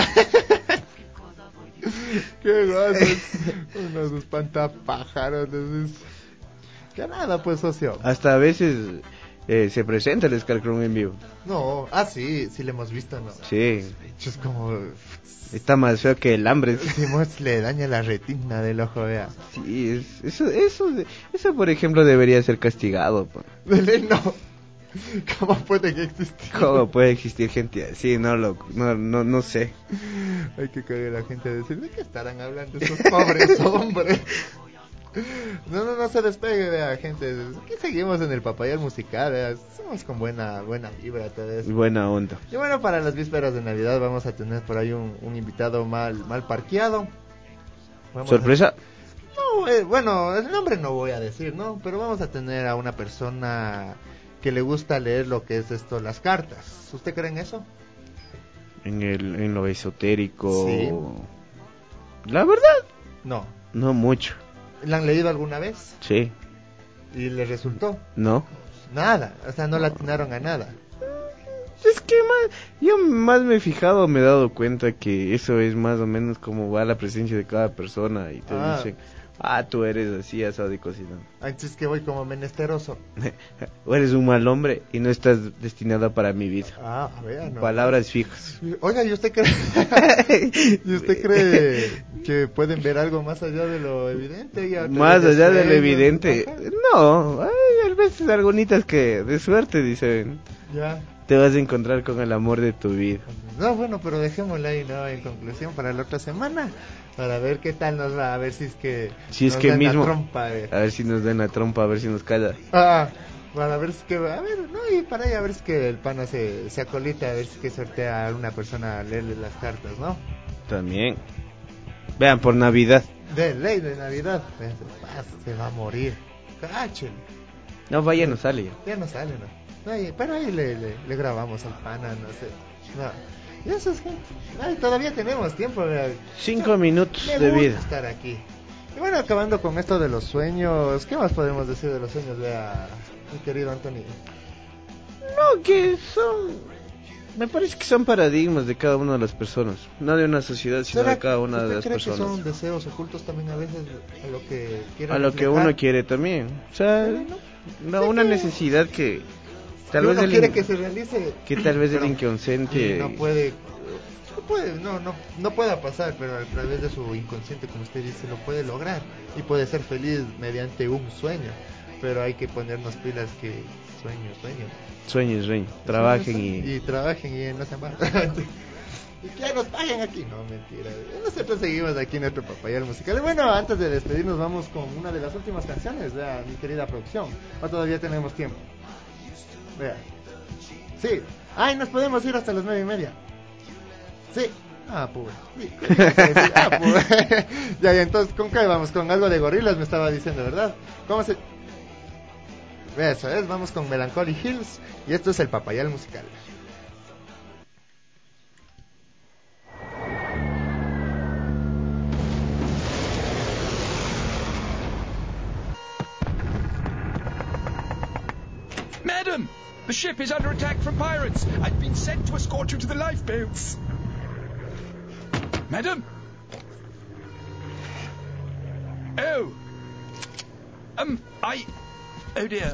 Qué gozos. Unos espantapájaros. es- Que nada, pues, socio. Hasta a veces eh, se presenta el Skullcrown en vivo. No, ah, sí, sí le hemos visto, ¿no? Sí, Es como... está más feo que el hambre. Simos le daña la retina del ojo, vea. Sí, es- eso, eso, eso por ejemplo debería ser castigado. Po. De ley no. ¿Cómo puede que existir? ¿Cómo puede existir gente así? No, lo, no, no, no sé. Hay que caer a la gente a decir, ¿de qué estarán hablando esos pobres hombres? No, no, no se despegue, vea, gente. Aquí seguimos en el Papayal Musical, vea. Somos con buena, buena vibra todo eso. Buena onda. Y bueno, para las vísperas de Navidad vamos a tener por ahí un, un invitado mal, mal parqueado. Vamos ¿Sorpresa? a- No, eh, bueno, el nombre no voy a decir, ¿no? Pero vamos a tener a una persona que le gusta leer lo que es esto, las cartas. ¿Usted cree en eso? En, el, en lo esotérico. Sí. La verdad, No. no mucho. ¿La han leído alguna vez? Sí, ¿Y le resultó? no. Nada, o sea, no le atinaron a nada. Es que más, yo más me he fijado, me he dado cuenta que eso es más o menos como va la presencia de cada persona y te Ah. dicen, ah, tú eres así, asado y cocinado. Ah, entonces que voy como menesteroso. O eres un mal hombre y no estás destinada para mi vida. Ah, a ver, no. Palabras fijas. Oiga, ¿y usted cree, ¿y usted cree que pueden ver algo más allá de lo evidente? Oiga, a Más través de allá de lo sueños? evidente. Ajá. No, hay a veces algunitas que de suerte dicen, Ya. te vas a encontrar con el amor de tu vida. No, bueno, pero dejémoslo ahí, ¿no? En conclusión para la otra semana. Para ver qué tal nos va, a ver si es que... Si es nos que dan la mismo, trompa, eh. a ver si nos dan la trompa, a ver si nos calla. Ah, para ver si que... A ver, no, y para ahí a ver si que el pana se, se acolita, a ver si que sortea a una persona a leerle las cartas, ¿no? También. Vean, por Navidad. De ley de Navidad. Pues, paz, se va a morir. Cachen. No, vaya, no sale ya. Ya no sale, ¿no? No, ahí- pero ahí le, le, le grabamos al pana, no sé. No. Y eso es gente. Ay, todavía tenemos tiempo. ¿Verdad? Cinco minutos Me de gusta vida. estar aquí. Y bueno, acabando con esto de los sueños, ¿qué más podemos decir de los sueños, vea, mi querido Anthony? No, que son... Me parece que son paradigmas de cada una de las personas. No de una sociedad, sino ¿Será de cada una usted de las cree personas. que son deseos ocultos también a veces a lo que quieren A lo que reflejar? uno quiere también. O sea, Pero no. no, una necesidad que... Tal Que vez uno el, quiere que se realice. que tal vez el Pero- inconsciente... y no puede, no puede, no, no, no pueda pasar, pero a través de su inconsciente, como usted dice, lo puede lograr y puede ser feliz mediante un sueño. Pero hay que ponernos pilas que sueño, sueño. Sueño, sueño. Trabajen Sueño, y... sueño. y trabajen y no sean malos. Y que ya nos paguen aquí, no, mentira. Nosotros seguimos aquí en nuestro Papayal Musical. Y bueno, antes de despedirnos vamos con una de las últimas canciones, vea, mi querida producción. O todavía tenemos tiempo. Vea. Sí. Ay, nos podemos ir hasta las nueve y media. Sí. Ah, pues. Sí. Ah, pues. Ya, ya, entonces, ¿con qué vamos? Con algo de gorilas me estaba diciendo, ¿verdad? ¿Cómo se...? Eso es, vamos con Melancholy Hills. Y esto es el Papayal musical. Madam, the ship is under attack from pirates. I've been sent to escort you to the lifeboats. Madam? Oh. Um, I... Oh dear.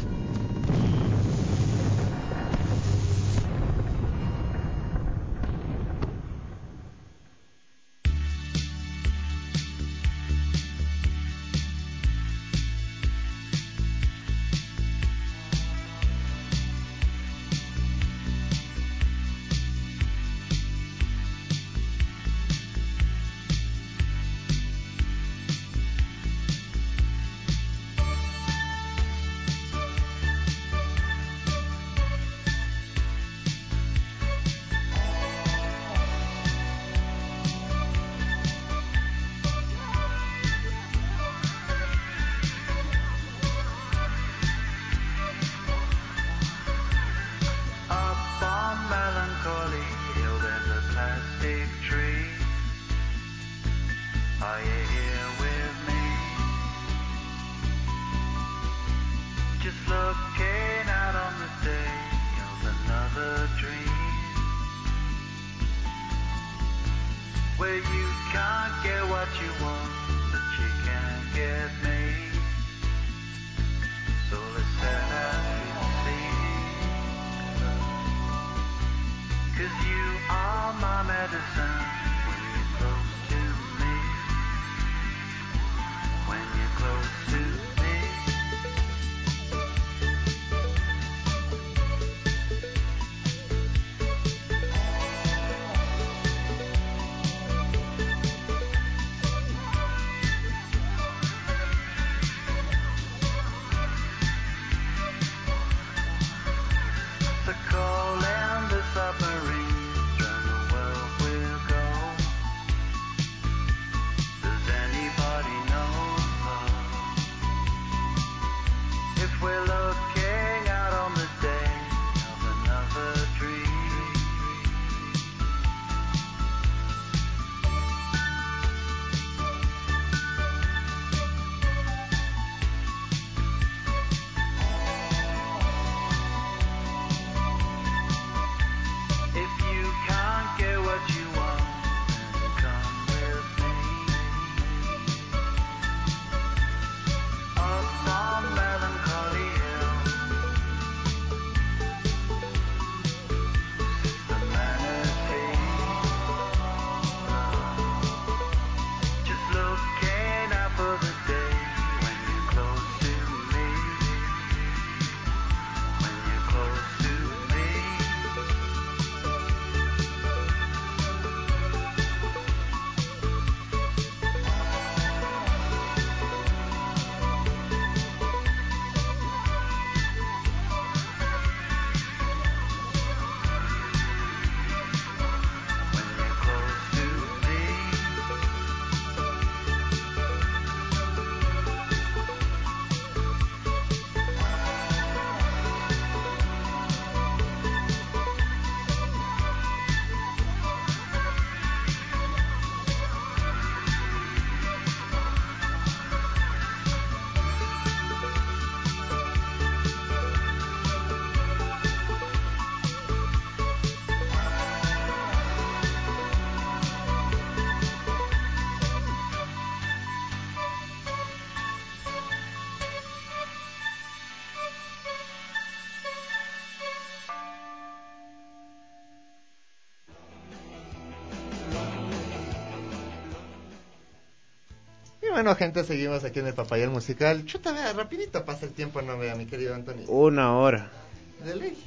Bueno, gente, seguimos aquí en el Papayal musical. Chuta, vea, rapidito pasa el tiempo, no vea, mi querido Antonio. Una hora. De ley.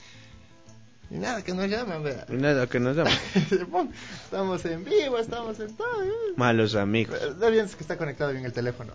Y nada, que nos llaman, vea. Y nada, que nos llaman. Estamos en vivo, estamos en todo. ¿eh? Malos amigos. Da bien que está conectado bien el teléfono.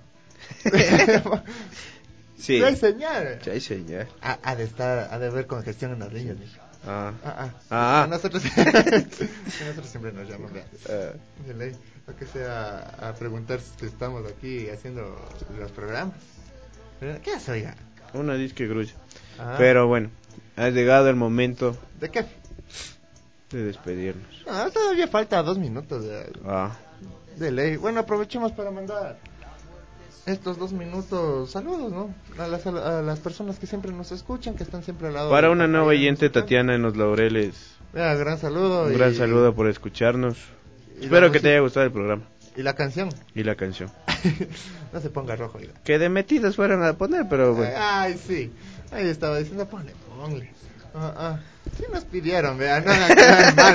Sí. Ya hay señal. Ya hay señal. Ha, ha de estar, ha de haber congestión en las líneas, mijo. Ah. Ah, ah. Ah. A nosotros, a nosotros siempre nos llaman, vea. Ah. De ley. Lo que sea a preguntar si estamos aquí haciendo los programas. ¿Qué hace, oiga? Una disque grulla. Ah. Pero bueno, ha llegado el momento ¿De qué? de despedirnos. Ah, todavía falta dos minutos de, Ah. de ley. Bueno, aprovechemos para mandar estos dos minutos saludos, ¿no? A las, a las personas que siempre nos escuchan, que están siempre al lado. Para del una nueva Papaya oyente, Musical. Tatiana en los Laureles. Vea, gran saludo. Un y, gran saludo por escucharnos. y Espero la que te música- haya gustado el programa Y la canción. y la canción. No se ponga rojo, oiga. Que de metidas fueron a poner, pero bueno. Ay, sí. Ahí estaba diciendo, ponle, ponle. Ah, ah. Sí nos pidieron, vea, no hagan quedar mal.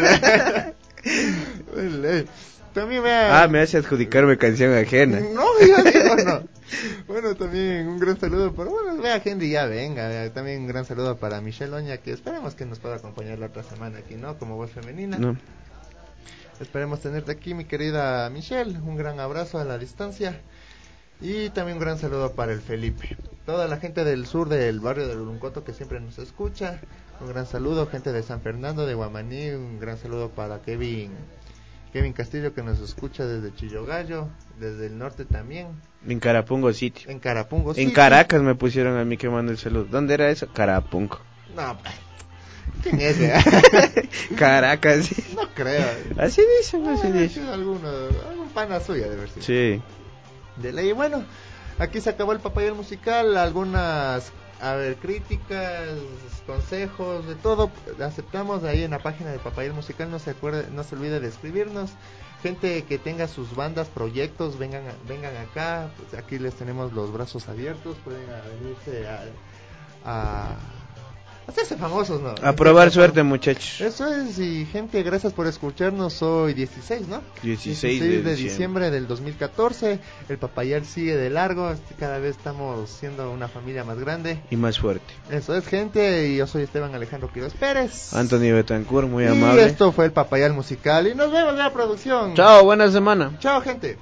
Vele. También vea. Ah, me hace adjudicarme canción ajena. No, yo digo no. Bueno, también un gran saludo para, bueno, vea, Henry ya venga, vea. También un gran saludo para Michelle Oña, que esperemos que nos pueda acompañar la otra semana aquí, ¿no? Como voz femenina. No. Esperemos tenerte aquí, mi querida Michelle. Un gran abrazo a la distancia. Y también un gran saludo para el Felipe. Toda la gente del sur del barrio del Uruncoto que siempre nos escucha. Un gran saludo, gente de San Fernando, de Guamaní. Un gran saludo para Kevin Kevin Castillo, que nos escucha desde Chillogallo, desde el norte también. En Carapungo City. En Carapungo En City. Caracas me pusieron a mí que mando el saludo. ¿Dónde era eso? Carapungo. No, ¿quién es ese? Caracas, sí. No creo. Así dicen, así Ah, dicen. sí, alguno, algún pana suya de ver si. Sí. De ley, bueno, aquí se acabó el Papayal Musical, algunas, a ver, críticas, consejos, de todo, aceptamos ahí en la página de Papayal Musical, no se acuerde, no se olvide de escribirnos, gente que tenga sus bandas, proyectos, vengan a- vengan acá, pues aquí les tenemos los brazos abiertos, pueden venirse a, a hacerse famosos, ¿no? A probar suerte, muchachos. Eso es, y gente, gracias por escucharnos hoy dieciséis, ¿no? dieciséis de, de diciembre del dos mil catorce, el Papayal sigue de largo, este, cada vez estamos siendo una familia más grande. Y más fuerte. Eso es, gente, y yo soy Esteban Alejandro Quiroz Pérez. Anthony Betancourt, muy y amable. esto fue el Papayal Musical, y nos vemos en la producción. Chao, buena semana. Chao, gente.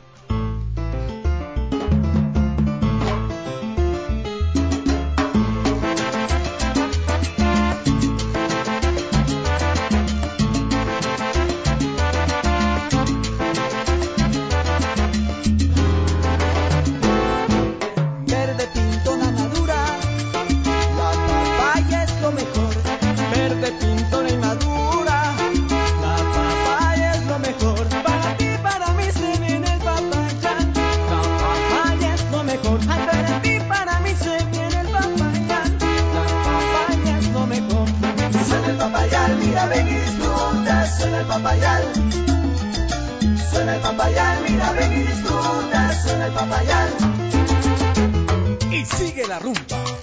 Verde pintona madura, la papaya es lo mejor. Verde pintona y madura, la papaya es lo mejor. Para ti, para mí se viene el papayán. La papaya es lo mejor. Ay, para ti, para mí se viene el papayán. La papaya es lo mejor. Suena el papayal, mira, ven y disfruta. Suena el papayal. Suena el papayal, mira, ven y disfruta. Suena el papayal. Y sigue la rumba.